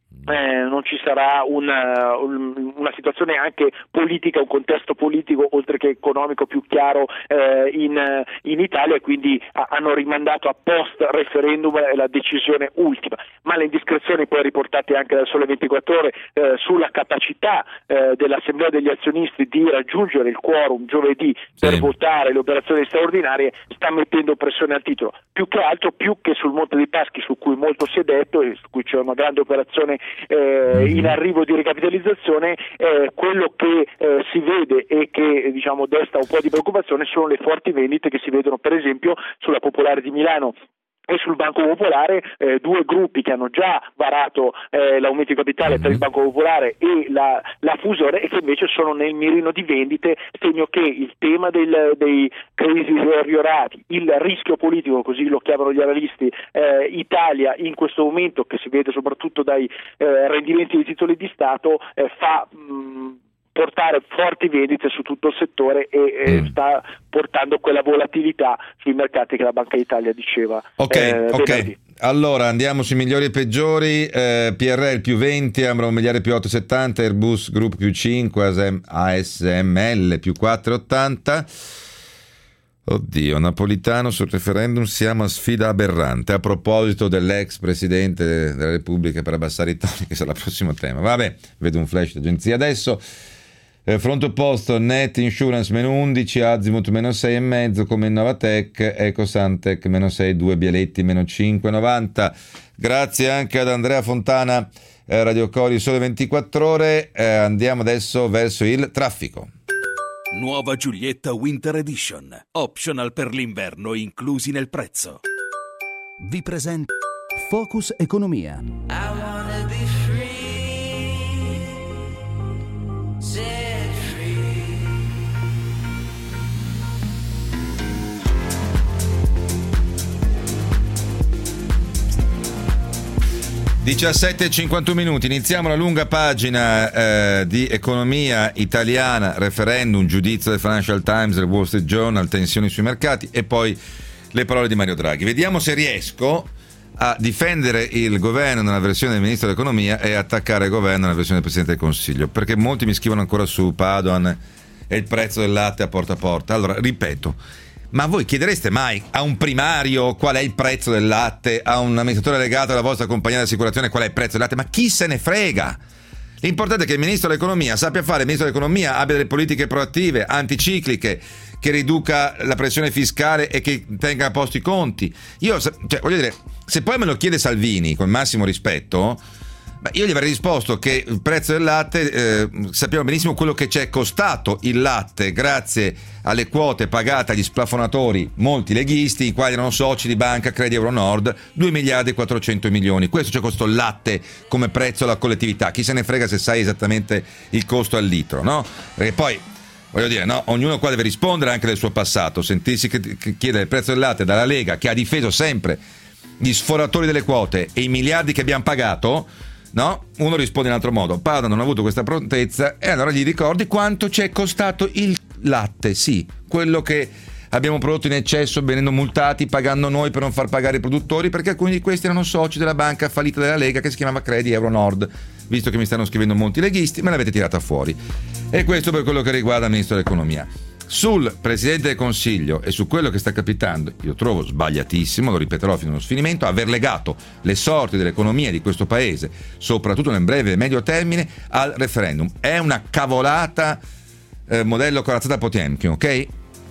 Eh, non ci sarà una, una situazione anche politica, un contesto politico oltre che economico più chiaro eh, in, in Italia, e quindi ha, hanno rimandato a post referendum la decisione ultima. Ma le indiscrezioni poi riportate anche dal Sole ventiquattro Ore eh, sulla capacità eh, dell'assemblea degli azionisti di raggiungere il quorum giovedì per sì. votare le operazioni straordinarie sta mettendo pressione al titolo, più che altro più che sul Monte dei Paschi, su cui molto si è detto e su cui c'è una grande operazione Eh, in arrivo di ricapitalizzazione. Eh, quello che eh, si vede e che diciamo desta un po' di preoccupazione sono le forti vendite che si vedono per esempio sulla Popolare di Milano e sul Banco Popolare, eh, due gruppi che hanno già varato eh, l'aumento di capitale per il Banco Popolare e la, la fusione, e che invece sono nel mirino di vendite, segno che il tema del, dei crediti deteriorati, il rischio politico, così lo chiamano gli analisti, eh, Italia in questo momento, che si vede soprattutto dai eh, rendimenti dei titoli di Stato, eh, fa mh, portare forti vendite su tutto il settore e mm. sta portando quella volatilità sui mercati che la Banca d'Italia diceva. Ok, eh, ok. venerdì. Allora andiamo sui migliori e peggiori. eh, P R L più venti, Ambra un miliare più otto virgola settanta, Airbus Group più cinque, A S M L più quattro virgola ottanta. Oddio, Napolitano sul referendum, siamo a sfida aberrante. A proposito dell'ex presidente della Repubblica, per abbassare i toni, che sarà il prossimo tema. Vabbè, vedo un flash d'agenzia adesso. Eh, fronte opposto, Net Insurance meno undici, Azimut meno sei virgola cinque, come Novatec, Ecosantec meno sei virgola due, Bialetti meno cinque virgola novanta. Grazie anche ad Andrea Fontana, eh, Radio Cori Sole ventiquattro Ore. Eh, andiamo adesso verso il traffico. Nuova Giulietta Winter Edition. Optional per l'inverno inclusi nel prezzo. Vi presento Focus Economia. I wanna be free, set free. diciassette e cinquantuno minuti, iniziamo la lunga pagina eh, di economia italiana, referendum, giudizio del Financial Times, del Wall Street Journal, tensioni sui mercati e poi le parole di Mario Draghi. Vediamo se riesco a difendere il governo nella versione del ministro dell'economia e attaccare il governo nella versione del Presidente del Consiglio, perché molti mi scrivono ancora su Padoan e il prezzo del latte a porta a porta. Allora, ripeto, ma voi chiedereste mai a un primario qual è il prezzo del latte, a un amministratore legato alla vostra compagnia di assicurazione qual è il prezzo del latte? Ma chi se ne frega? L'importante è che il ministro dell'economia sappia fare, il ministro dell'economia abbia delle politiche proattive, anticicliche, che riduca la pressione fiscale e che tenga a posto i conti. Io, cioè, voglio dire, se poi me lo chiede Salvini, con massimo rispetto, beh, io gli avrei risposto che il prezzo del latte, eh, sappiamo benissimo quello che ci è costato il latte grazie alle quote pagate agli splafonatori, molti leghisti, i quali erano soci di Banca Credit Euronord, due miliardi e quattrocento milioni. Questo ci è costato il latte come prezzo alla collettività. Chi se ne frega se sai esattamente il costo al litro, no? Perché poi, voglio dire, no, ognuno qua deve rispondere anche del suo passato. Sentirsi chiedere il prezzo del latte dalla Lega, che ha difeso sempre gli sforatori delle quote e i miliardi che abbiamo pagato, no? Uno risponde in altro modo. Padoan non ha avuto questa prontezza e allora gli ricordi quanto ci è costato il latte, sì, quello che abbiamo prodotto in eccesso, venendo multati, pagando noi per non far pagare i produttori, perché alcuni di questi erano soci della banca fallita della Lega che si chiamava Credit Euronord. Visto che mi stanno scrivendo molti leghisti, me l'avete tirata fuori. E questo per quello che riguarda il ministro dell'economia. Sul Presidente del Consiglio e su quello che sta capitando, io trovo sbagliatissimo, lo ripeterò fino allo sfinimento, aver legato le sorti dell'economia di questo paese, soprattutto nel breve e medio termine, al referendum. È una cavolata, eh, modello corazzata Potemkin, ok?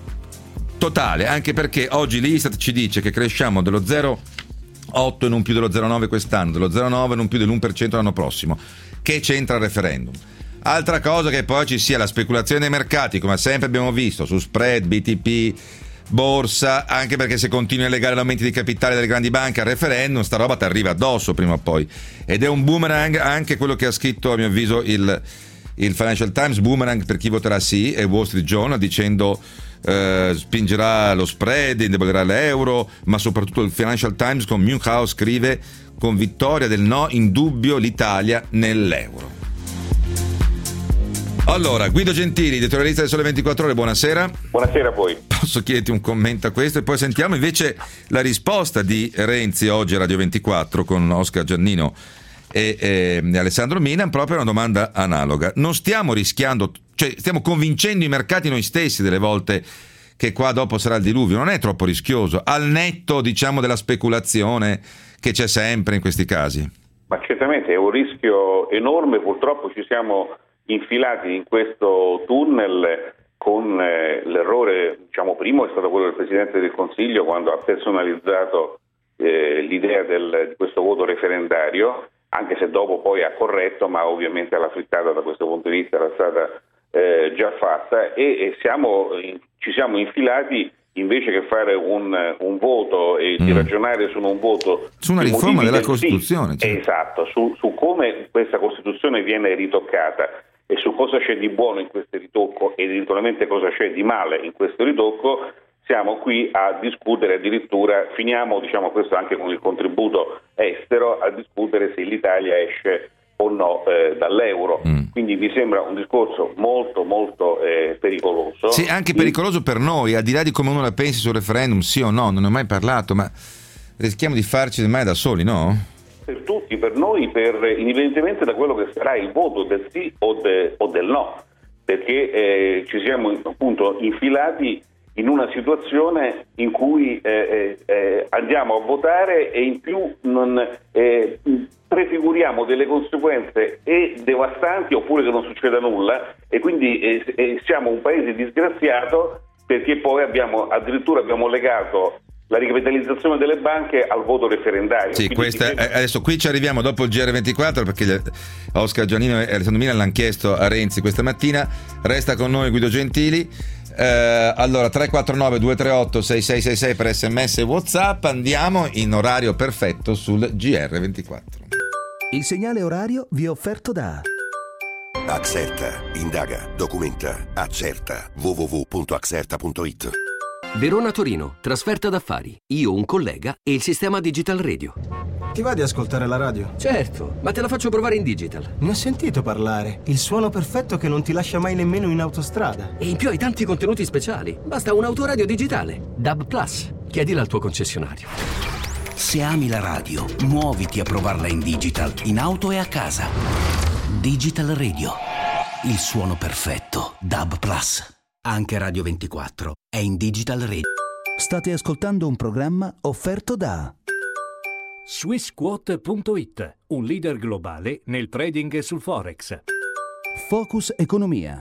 Totale, anche perché oggi l'Istat ci dice che cresciamo dello zero virgola otto e non più dello zero virgola nove quest'anno, dello zero virgola nove e non più dell'uno per cento l'anno prossimo. Che c'entra il referendum? Altra cosa che poi ci sia la speculazione dei mercati, come sempre abbiamo visto, su spread, B T P, borsa, anche perché se continui a legare l'aumento di capitale delle grandi banche al referendum, sta roba ti arriva addosso prima o poi. Ed è un boomerang anche quello che ha scritto, a mio avviso, il, il Financial Times, boomerang per chi voterà sì, e Wall Street Journal, dicendo eh, spingerà lo spread, indebolerà l'euro, ma soprattutto il Financial Times con Munkhaus scrive: con vittoria del no, in dubbio l'Italia nell'euro. Allora, Guido Gentili, editorialista del Sole ventiquattro Ore, buonasera. Buonasera a voi. Posso chiederti un commento a questo e poi sentiamo invece la risposta di Renzi oggi a Radio ventiquattro con Oscar Giannino e, e Alessandro Milan, proprio una domanda analoga. Non stiamo rischiando, cioè stiamo convincendo i mercati noi stessi delle volte che qua dopo sarà il diluvio? Non è troppo rischioso, al netto, diciamo, della speculazione che c'è sempre in questi casi? Ma certamente è un rischio enorme, purtroppo ci siamo infilati in questo tunnel con eh, l'errore, diciamo, primo è stato quello del Presidente del Consiglio quando ha personalizzato eh, l'idea del, di questo voto referendario, anche se dopo poi ha corretto, ma ovviamente la frittata da questo punto di vista era stata eh, già fatta e, e siamo, ci siamo infilati invece che fare un, un voto e mm. di ragionare su un voto su una riforma della Costituzione, sì, cioè. Esatto, su, su come questa Costituzione viene ritoccata e su cosa c'è di buono in questo ritocco e eventualmente cosa c'è di male in questo ritocco, siamo qui a discutere addirittura, finiamo, diciamo, questo anche con il contributo estero, a discutere se l'Italia esce o no eh, dall'euro. Mm. Quindi mi sembra un discorso molto molto eh, pericoloso. Sì, anche pericoloso per noi, al di là di come uno la pensi sul referendum, sì o no, non ne ho mai parlato, ma rischiamo di farci del male da soli, no? Per tutti, per noi, per, indipendentemente da quello che sarà il voto del sì o, de, o del no, perché eh, ci siamo appunto infilati in una situazione in cui eh, eh, andiamo a votare e in più non eh, prefiguriamo delle conseguenze e devastanti oppure che non succeda nulla e quindi eh, eh, siamo un paese disgraziato perché poi abbiamo addirittura abbiamo legato la ricapitalizzazione delle banche al voto referendario. Sì, questa, si... adesso qui ci arriviamo dopo il G R ventiquattro perché Oscar Giannino e Alessandro Milan l'hanno chiesto a Renzi questa mattina. Resta con noi Guido Gentili. Eh, allora tre quattro nove due tre otto sei sei sei sei per sms e WhatsApp. Andiamo in orario perfetto sul G R ventiquattro. Il segnale orario vi è offerto da Axerta, indaga, documenta, accerta. w w w punto axerta punto it. Verona-Torino, trasferta d'affari. Io, un collega e il sistema Digital Radio. Ti va di ascoltare la radio? Certo, ma te la faccio provare in digital. Ne ho sentito parlare. Il suono perfetto che non ti lascia mai nemmeno in autostrada. E in più hai tanti contenuti speciali. Basta un autoradio digitale. D A B Plus. Chiedila al tuo concessionario. Se ami la radio, muoviti a provarla in digital, in auto e a casa. Digital Radio. Il suono perfetto. D A B Plus. Anche Radio ventiquattro è in Digital Radio. State ascoltando un programma offerto da Swissquote punto it, un leader globale nel trading sul Forex. Focus Economia.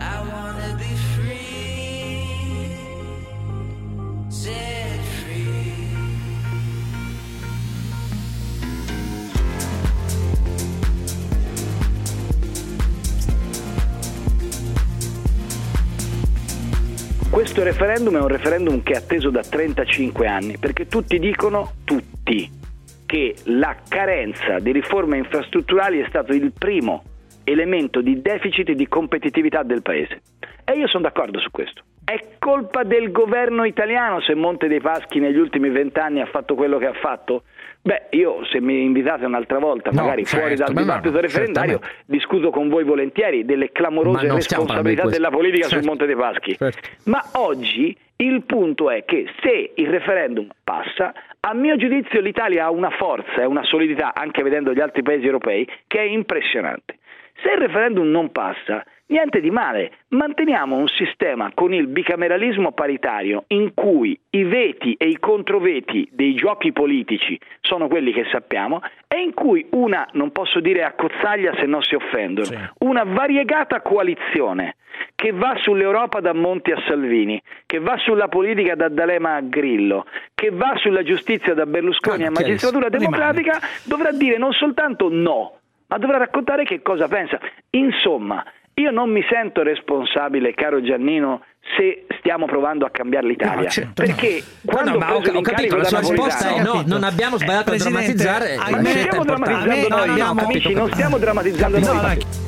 Questo referendum è un referendum che è atteso da trentacinque anni, perché tutti dicono, tutti, che la carenza di riforme infrastrutturali è stato il primo elemento di deficit e di competitività del Paese. E io sono d'accordo su questo. È colpa del governo italiano se Monte dei Paschi negli ultimi vent'anni ha fatto quello che ha fatto? Beh, io se mi invitate un'altra volta, no, magari certo, fuori dal dibattito no, referendario, discuto con voi volentieri delle clamorose responsabilità della politica certo. sul Monte dei Paschi. Certo. Ma oggi il punto è che se il referendum passa, a mio giudizio l'Italia ha una forza e una solidità, anche vedendo gli altri paesi europei, che è impressionante. Se il referendum non passa, niente di male, manteniamo un sistema con il bicameralismo paritario in cui i veti e i controveti dei giochi politici sono quelli che sappiamo e in cui una, non posso dire accozzaglia se no si offendono, sì. una variegata coalizione che va sull'Europa da Monti a Salvini, che va sulla politica da D'Alema a Grillo, che va sulla giustizia da Berlusconi ah, a Magistratura Democratica, dovrà dire non soltanto no, ma dovrà raccontare che cosa pensa. Insomma, io non mi sento responsabile, caro Giannino, se stiamo provando a cambiare l'Italia, no, certo, perché no. quando no, no, ma ho, ho capito, la sua risposta è no, non abbiamo sbagliato eh, a drammatizzare. Ma non stiamo drammatizzando noi, no, no, no, amici, non stiamo drammatizzando no, noi. No,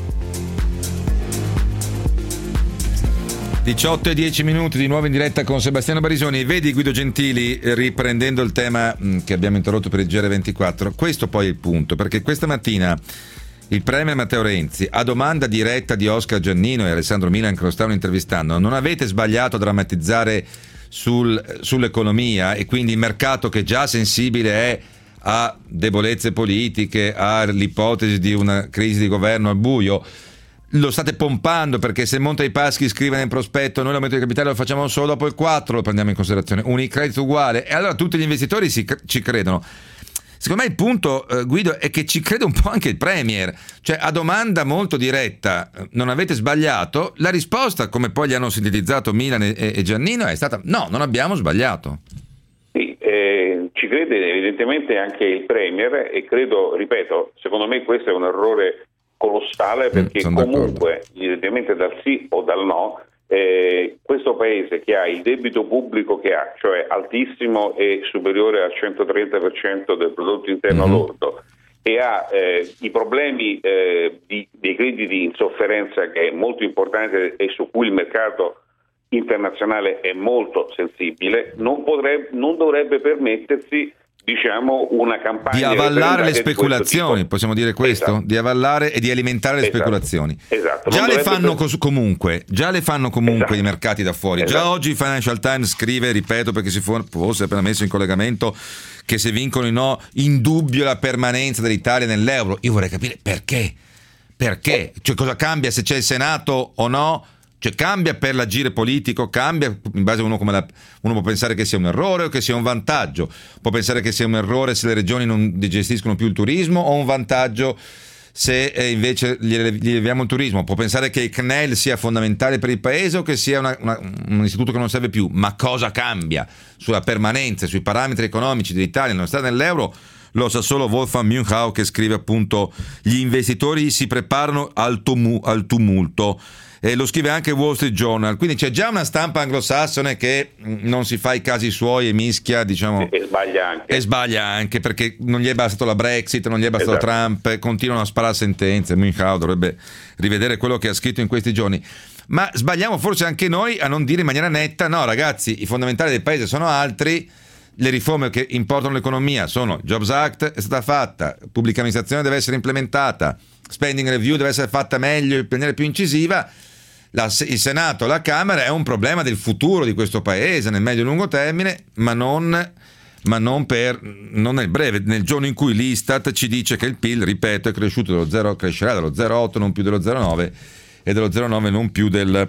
diciotto e dieci minuti di nuovo in diretta con Sebastiano Barisoni. Vedi Guido Gentili, riprendendo il tema che abbiamo interrotto per il G R ventiquattro, questo poi è il punto, perché questa mattina il premier Matteo Renzi, a domanda diretta di Oscar Giannino e Alessandro Milan che lo stavano intervistando, non avete sbagliato a drammatizzare sul, sull'economia e quindi il mercato che già sensibile è a debolezze politiche, all'ipotesi di una crisi di governo al buio, lo state pompando, perché se Monte dei Paschi scrive nel prospetto noi l'aumento di capitale lo facciamo solo dopo il quattro, lo prendiamo in considerazione, Unicredit uguale, e allora tutti gli investitori si, ci credono. Secondo me il punto, eh, Guido, è che ci crede un po' anche il Premier, cioè a domanda molto diretta, non avete sbagliato, la risposta, come poi gli hanno sintetizzato Milan e, e Giannino, è stata no, non abbiamo sbagliato. Sì, eh, ci crede evidentemente anche il Premier e credo, ripeto, secondo me questo è un errore colossale, perché mm, comunque, evidentemente dal sì o dal no, eh, questo paese che ha il debito pubblico che ha, cioè altissimo e superiore al centotrenta per cento del prodotto interno mm-hmm. lordo, e ha eh, i problemi eh, di, dei crediti di insofferenza, che è molto importante e su cui il mercato internazionale è molto sensibile, non, potrebbe, non dovrebbe permettersi, diciamo, una campagna di avallare le speculazioni, possiamo dire questo? Esatto. Di avallare e di alimentare le esatto. speculazioni. Esatto. Già le fanno per... comunque, già le fanno comunque esatto. i mercati da fuori. Esatto. Già oggi il Financial Times scrive, ripeto perché si fosse appena messo in collegamento, che se vincono i no, in dubbio la permanenza dell'Italia nell'euro. Io vorrei capire perché. Perché? Cioè cosa cambia se c'è il Senato o no? Cioè cambia per l'agire politico, cambia in base a uno come la, uno può pensare che sia un errore o che sia un vantaggio, può pensare che sia un errore se le regioni non gestiscono più il turismo, o un vantaggio se eh, invece gli, gli leviamo il turismo, può pensare che il C N E L sia fondamentale per il paese o che sia una, una, un istituto che non serve più, ma cosa cambia sulla permanenza, sui parametri economici dell'Italia non sta nell'euro? Lo sa solo Wolfgang Münchau, che scrive appunto gli investitori si preparano al, tumu, al tumulto. E lo scrive anche Wall Street Journal, quindi c'è già una stampa anglosassone che non si fa i casi suoi e mischia, diciamo, e sbaglia anche, e sbaglia anche perché non gli è bastato la Brexit, non gli è bastato esatto. Trump, continuano a sparare sentenze. Münchau dovrebbe rivedere quello che ha scritto in questi giorni. Ma sbagliamo forse anche noi a non dire in maniera netta: no ragazzi, i fondamentali del paese sono altri, le riforme che importano l'economia sono Jobs Act, è stata fatta, pubblica amministrazione deve essere implementata, spending review deve essere fatta meglio in maniera più incisiva. La, il Senato, la Camera è un problema del futuro di questo paese nel medio e lungo termine, ma non, ma non, per, non nel breve, nel giorno in cui l'Istat ci dice che il P I L, ripeto, è cresciuto dello zero, crescerà dello zero virgola otto non più dello zero virgola nove e dello zero virgola nove non più del,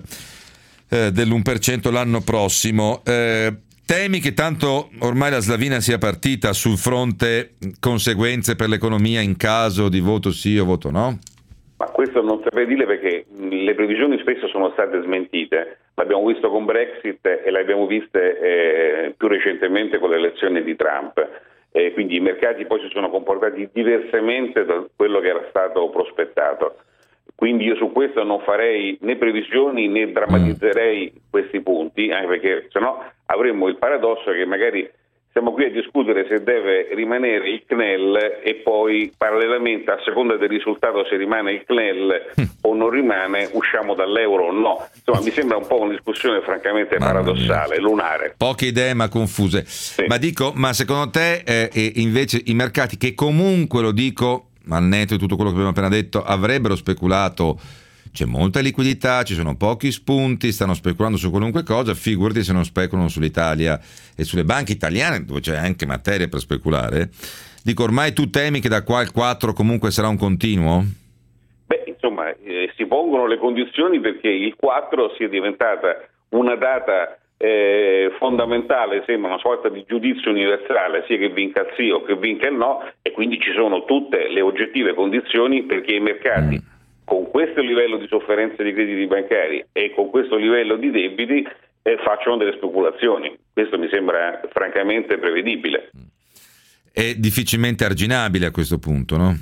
eh, dell'uno per cento l'anno prossimo. Eh, temi che tanto ormai la slavina sia partita sul fronte conseguenze per l'economia in caso di voto sì o voto no? Ma questo non saprei dire, perché le previsioni spesso sono state smentite. L'abbiamo visto con Brexit e le abbiamo viste eh, più recentemente con l'elezione di Trump. Eh, quindi i mercati poi si sono comportati diversamente da quello che era stato prospettato. Quindi io su questo non farei né previsioni né drammatizzerei mm. questi punti, anche perché sennò avremmo il paradosso che magari siamo qui a discutere se deve rimanere il C N E L e poi parallelamente, a seconda del risultato, se rimane il C N E L o non rimane, usciamo dall'euro o no. Insomma, mi sembra un po' una discussione francamente paradossale, lunare. Poche idee ma confuse. Sì. Ma dico, ma secondo te eh, invece i mercati, che comunque, lo dico al netto di tutto quello che abbiamo appena detto, avrebbero speculato, c'è molta liquidità, ci sono pochi spunti, stanno speculando su qualunque cosa, figurati se non speculano sull'Italia e sulle banche italiane, dove c'è anche materia per speculare. Dico, ormai tu temi che da qua al quattro comunque sarà un continuo? Beh, insomma, eh, si pongono le condizioni perché il quattro sia diventata una data eh, fondamentale, sembra una sorta di giudizio universale, sia che vinca il sì o che vinca il no, e quindi ci sono tutte le oggettive condizioni perché i mercati mm. con questo livello di sofferenza di crediti bancari e con questo livello di debiti eh, facciano delle speculazioni. Questo mi sembra francamente prevedibile. È difficilmente arginabile a questo punto, no? Eh, mi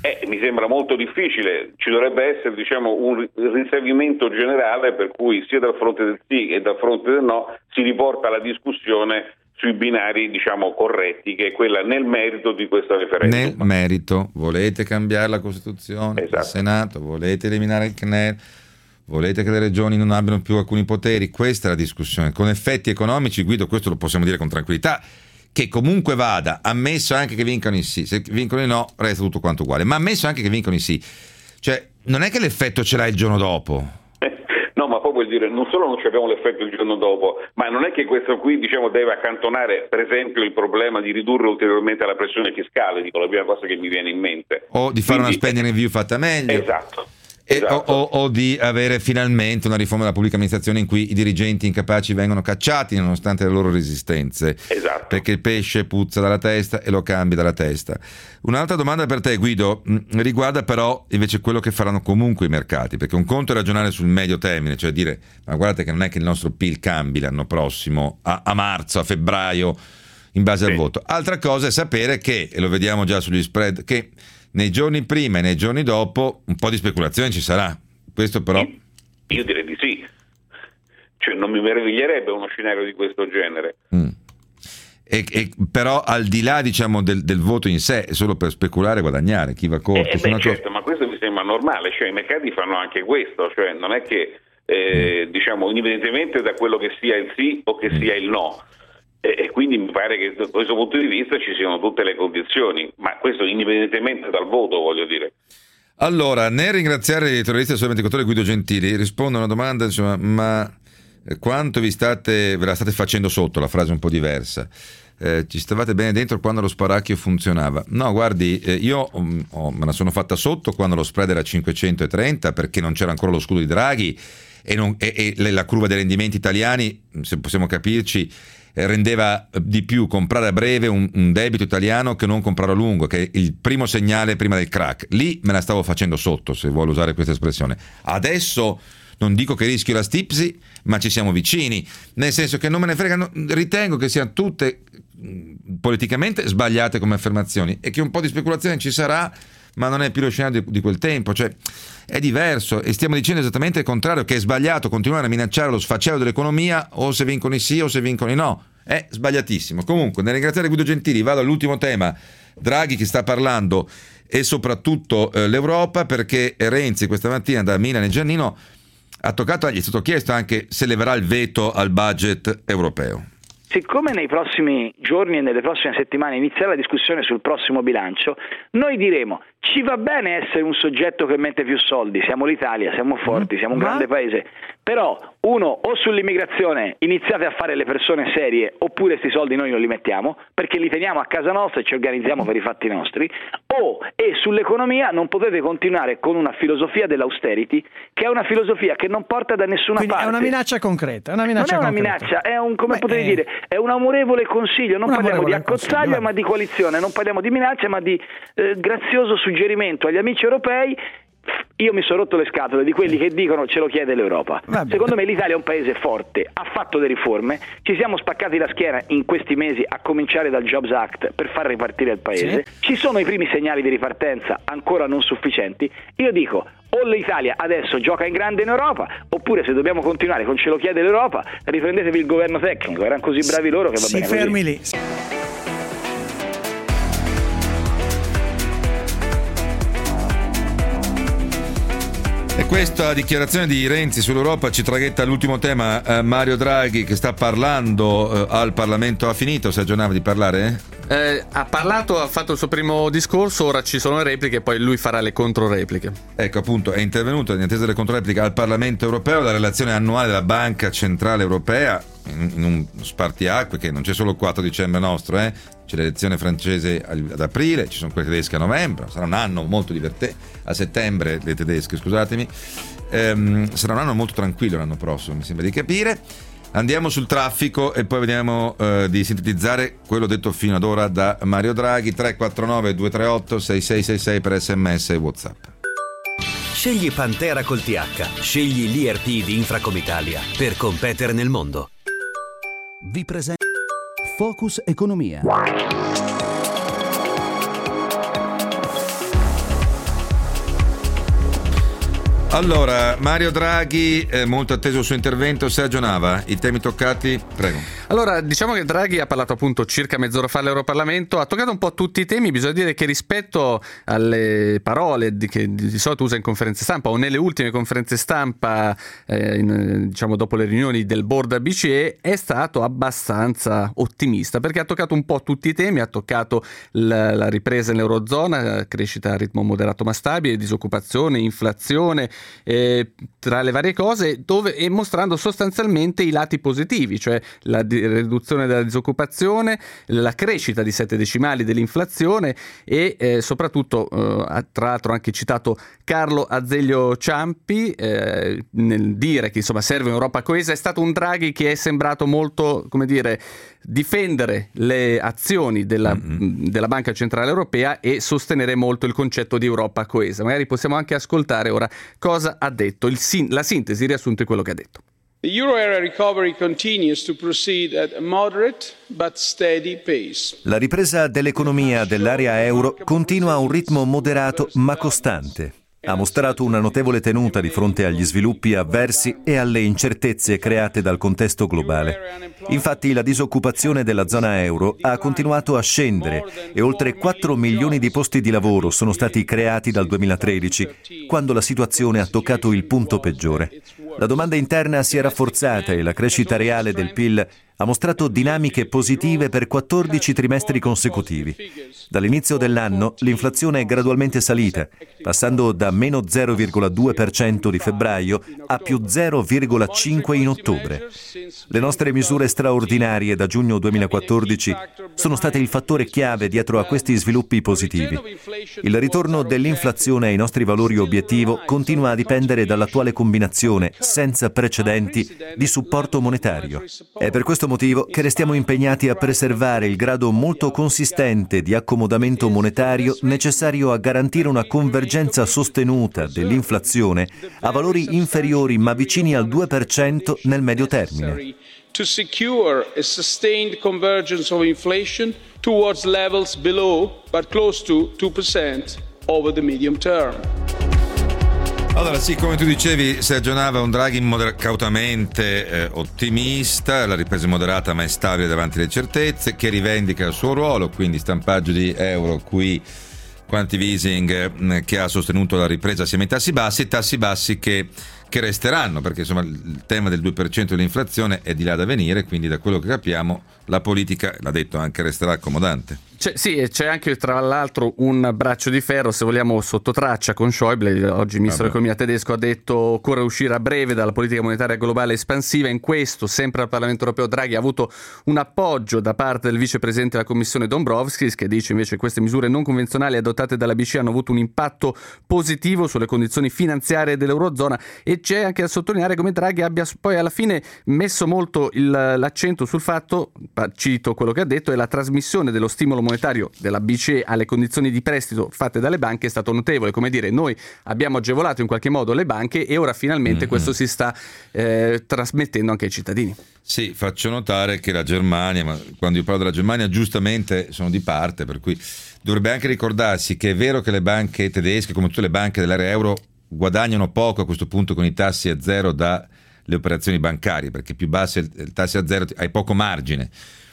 sembra molto difficile. Ci dovrebbe essere, diciamo, un rinsavimento generale per cui sia dal fronte del sì che dal fronte del no si riporta la discussione sui binari, diciamo, corretti, che è quella nel merito di questo referendum. Nel merito, volete cambiare la Costituzione, esatto. Il Senato, volete eliminare il C N E L, volete che le regioni non abbiano più alcuni poteri, questa è la discussione. Con effetti economici, Guido, questo lo possiamo dire con tranquillità, che comunque vada, ammesso anche che vincano i sì, se vincono i no resta tutto quanto uguale, ma ammesso anche che vincono i sì, cioè non è che l'effetto ce l'ha il giorno dopo. No, ma poi vuol dire, non solo non abbiamo l'effetto il giorno dopo, ma non è che questo qui, diciamo, deve accantonare, per esempio, il problema di ridurre ulteriormente la pressione fiscale, dico la prima cosa che mi viene in mente. O di fare Quindi, una spending review fatta meglio. Esatto. E, esatto. o, o, o di avere finalmente una riforma della pubblica amministrazione in cui i dirigenti incapaci vengono cacciati nonostante le loro resistenze, esatto. Perché il pesce puzza dalla testa e lo cambi dalla testa. Un'altra domanda per te, Guido, riguarda però invece quello che faranno comunque i mercati, perché un conto è ragionare sul medio termine, cioè dire ma guardate che non è che il nostro P I L cambi l'anno prossimo a, a marzo, a febbraio in base sì. al voto, altra cosa è sapere che, e lo vediamo già sugli spread, che nei giorni prima e nei giorni dopo un po' di speculazione ci sarà. Questo però... Io, io direi di sì. Cioè non mi meraviglierebbe uno scenario di questo genere. Mm. E, e, però al di là, diciamo, del, del voto in sé, è solo per speculare e guadagnare. Chi va corto... Eh, beh, certo, cosa... ma questo mi sembra normale. Cioè i mercati fanno anche questo. Cioè non è che, eh, mm. diciamo, indipendentemente da quello che sia il sì o che mm. sia il no, e quindi mi pare che da questo punto di vista ci siano tutte le condizioni, ma questo indipendentemente dal voto, voglio dire. Allora, nel ringraziare l'editorialista del Sole ventiquattro Ore Guido Gentili, rispondo a una domanda, insomma, ma quanto vi state, ve la state facendo sotto, la frase è un po' diversa, eh, ci stavate bene dentro quando lo sparacchio funzionava? No, guardi, eh, io oh, me la sono fatta sotto quando lo spread era cinquecentotrenta perché non c'era ancora lo scudo di Draghi e, non, e, e la curva dei rendimenti italiani, se possiamo capirci, rendeva di più comprare a breve un, un debito italiano che non comprare a lungo, che è il primo segnale prima del crack. Lì me la stavo facendo sotto, se vuole usare questa espressione. Adesso non dico che rischio la stipsi, ma ci siamo vicini, nel senso che non me ne frega, no, ritengo che siano tutte mh, politicamente sbagliate come affermazioni e che un po' di speculazione ci sarà, ma non è più lo scenario di, di quel tempo, cioè è diverso e stiamo dicendo esattamente il contrario, che è sbagliato continuare a minacciare lo sfacelo dell'economia o se vincono i sì o se vincono i no, è sbagliatissimo. Comunque, nel ringraziare Guido Gentili vado all'ultimo tema, Draghi che sta parlando e soprattutto eh, l'Europa, perché Renzi questa mattina da Milano e Giannino ha toccato, gli è stato chiesto anche se leverà il veto al budget europeo. Siccome nei prossimi giorni e nelle prossime settimane inizierà la discussione sul prossimo bilancio, noi diremo ci va bene essere un soggetto che mette più soldi, siamo l'Italia, siamo forti, siamo un Ma... grande paese, però uno o sull'immigrazione iniziate a fare le persone serie oppure questi soldi noi non li mettiamo perché li teniamo a casa nostra e ci organizziamo per i fatti nostri, o e sull'economia non potete continuare con una filosofia dell'austerity che è una filosofia che non porta da nessuna Quindi parte. È una minaccia concreta, è una minaccia non è una concreta. minaccia, è un, come Beh, potete è... dire, è un amorevole consiglio, non un parliamo di amorevole accozzaglia consiglio, ma di coalizione, non parliamo di minaccia ma di eh, grazioso suggerimento agli amici europei. Io mi sono rotto le scatole di quelli che dicono ce lo chiede l'Europa. Secondo me l'Italia è un paese forte, ha fatto le riforme, ci siamo spaccati la schiena in questi mesi a cominciare dal Jobs Act per far ripartire il paese, sì. Ci sono i primi segnali di ripartenza ancora non sufficienti. Io dico o l'Italia adesso gioca in grande in Europa oppure se dobbiamo continuare con ce lo chiede l'Europa riprendetevi il governo tecnico, erano così bravi loro che va si bene così. fermi lì. E questa dichiarazione di Renzi sull'Europa ci traghetta all'ultimo tema. eh, Mario Draghi che sta parlando eh, al Parlamento, ha finito? Si aggiornava di parlare? Eh, ha parlato, ha fatto il suo primo discorso, ora ci sono le repliche e poi lui farà le controrepliche. Ecco, appunto, è intervenuto in attesa delle controrepliche al Parlamento europeo la relazione annuale della Banca Centrale Europea in, in un spartiacque che non c'è solo il quattro dicembre nostro, eh? C'è l'elezione francese ad aprile, ci sono quelle tedesche a novembre, sarà un anno molto divertente, a settembre le tedesche, scusatemi, ehm, sarà un anno molto tranquillo l'anno prossimo, mi sembra di capire. Andiamo sul traffico e poi vediamo eh, di sintetizzare quello detto fino ad ora da Mario Draghi. Tre quattro nove due tre otto sei sei sei sei per sms e WhatsApp. Scegli Pantera col T H, scegli l'I R P di Infracom Italia per competere nel mondo. Vi presento Focus Economia. Allora, Mario Draghi, eh, molto atteso il suo intervento. Sergio Nava, i temi toccati, prego. Allora, diciamo che Draghi ha parlato appunto circa mezz'ora fa all'Europarlamento, ha toccato un po' tutti i temi. Bisogna dire che rispetto alle parole di, che di solito usa in conferenze stampa o nelle ultime conferenze stampa, eh, in, diciamo dopo le riunioni del board B C E, è stato abbastanza ottimista, perché ha toccato un po' tutti i temi. Ha toccato la, la ripresa nell'Eurozona, crescita a ritmo moderato ma stabile, disoccupazione, inflazione, Eh, tra le varie cose, dove, e mostrando sostanzialmente i lati positivi, cioè la di, riduzione della disoccupazione, la crescita di sette decimali dell'inflazione e eh, soprattutto, eh, tra l'altro anche citato Carlo Azeglio Ciampi eh, nel dire che insomma serve un'Europa coesa. È stato un Draghi che è sembrato molto, come dire, difendere le azioni della, mm-hmm. della Banca Centrale Europea e sostenere molto il concetto di Europa coesa. Magari possiamo anche ascoltare ora cosa ha detto, il sin- la sintesi, il riassunto di quello che ha detto. The euro area recovery continues to proceed at a moderate but steady pace. La ripresa dell'economia dell'area euro continua a un ritmo moderato ma costante. Ha mostrato una notevole tenuta di fronte agli sviluppi avversi e alle incertezze create dal contesto globale. Infatti la disoccupazione della zona euro ha continuato a scendere e oltre quattro milioni di posti di lavoro sono stati creati dal duemilatredici, quando la situazione ha toccato il punto peggiore. La domanda interna si è rafforzata e la crescita reale del P I L ha mostrato dinamiche positive per quattordici trimestri consecutivi. Dall'inizio dell'anno l'inflazione è gradualmente salita, passando da meno zero virgola due per cento di febbraio a più zero virgola cinque in ottobre. Le nostre misure straordinarie da giugno duemilaquattordici sono state il fattore chiave dietro a questi sviluppi positivi. Il ritorno dell'inflazione ai nostri valori obiettivo continua a dipendere dall'attuale combinazione senza precedenti di supporto monetario. È per questo motivo che restiamo impegnati a preservare il grado molto consistente di accomodamento monetario necessario a garantire una convergenza sostenuta dell'inflazione a valori inferiori ma vicini al due per cento nel medio termine. To secure a sustained convergence of inflation towards levels below but close to two percent over the medium term. Allora sì, come tu dicevi Sergio Nava, un Draghi moder- cautamente eh, ottimista, la ripresa moderata ma è stabile davanti alle certezze, che rivendica il suo ruolo, quindi stampaggio di euro qui, quantitative easing eh, che ha sostenuto la ripresa assieme ai tassi bassi, tassi bassi che, che resteranno, perché insomma il tema del due per cento dell'inflazione è di là da venire, quindi da quello che capiamo la politica, l'ha detto anche, resterà accomodante. C'è, sì, c'è anche tra l'altro un braccio di ferro, se vogliamo, sotto traccia con Schäuble. Oggi il ministro dell'economia tedesco ha detto occorre uscire a breve dalla politica monetaria globale espansiva. In questo, sempre al Parlamento europeo, Draghi ha avuto un appoggio da parte del vicepresidente della Commissione Dombrovskis, che dice invece che queste misure non convenzionali adottate dalla B C E hanno avuto un impatto positivo sulle condizioni finanziarie dell'Eurozona. E c'è anche da sottolineare come Draghi abbia poi alla fine messo molto il, l'accento sul fatto, cito quello che ha detto, è la trasmissione dello stimolo monetario della B C E alle condizioni di prestito fatte dalle banche è stato notevole. Come dire, noi abbiamo agevolato in qualche modo le banche e ora finalmente mm-hmm. questo si sta eh, trasmettendo anche ai cittadini. Sì, faccio notare che la Germania, ma quando io parlo della Germania giustamente sono di parte, per cui dovrebbe anche ricordarsi che è vero che le banche tedesche, come tutte le banche dell'area euro, guadagnano poco a questo punto con i tassi a zero dalle operazioni bancarie, perché più bassi il tassi a zero hai poco margine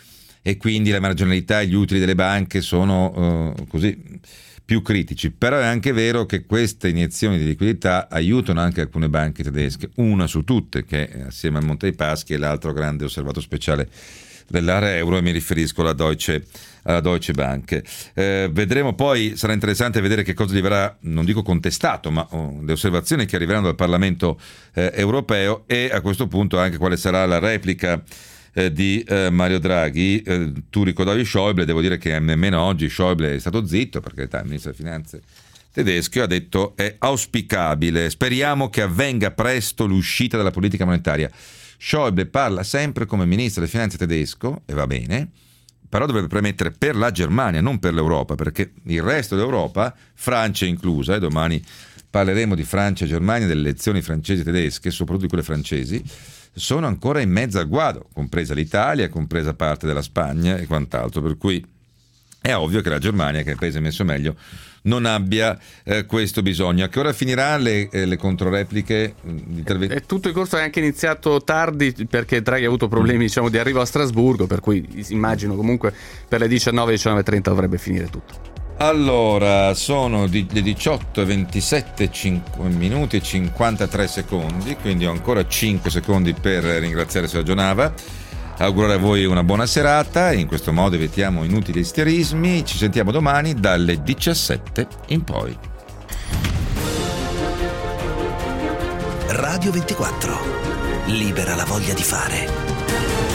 e quindi la marginalità e gli utili delle banche sono uh, così più critici. Però è anche vero che queste iniezioni di liquidità aiutano anche alcune banche tedesche, una su tutte che assieme a Monte dei Paschi è l'altro grande osservato speciale dell'area euro, e mi riferisco alla Deutsche, alla Deutsche Bank. Eh, vedremo poi, sarà interessante vedere che cosa gli verrà, non dico contestato, ma oh, le osservazioni che arriveranno dal Parlamento eh, europeo, e a questo punto anche quale sarà la replica Eh, di eh, Mario Draghi. Eh, tu ricordavi Schäuble, devo dire che nemmeno oggi Schäuble è stato zitto, perché il ministro delle finanze tedesco ha detto è auspicabile, speriamo che avvenga presto l'uscita dalla politica monetaria. Schäuble parla sempre come ministro delle finanze tedesco e va bene, però dovrebbe premettere per la Germania, non per l'Europa, perché il resto dell'Europa, Francia inclusa, e domani parleremo di Francia e Germania, delle elezioni francesi e tedesche, soprattutto di quelle francesi, sono ancora in mezzo al guado, compresa l'Italia, compresa parte della Spagna e quant'altro, per cui è ovvio che la Germania, che è il paese messo meglio, non abbia eh, questo bisogno. A che ora finirà le, eh, le controrepliche? È tutto il corso è anche iniziato tardi perché Draghi ha avuto problemi diciamo, di arrivo a Strasburgo, per cui immagino comunque per le diciannove diciannove e trenta dovrebbe finire tutto. Allora, sono di, le diciotto e ventisette cinque minuti e cinquantatré secondi, quindi ho ancora cinque secondi per ringraziare Sergio Nava, augurare a voi una buona serata, in questo modo evitiamo inutili isterismi, ci sentiamo domani dalle diciassette in poi. Radio ventiquattro, libera la voglia di fare.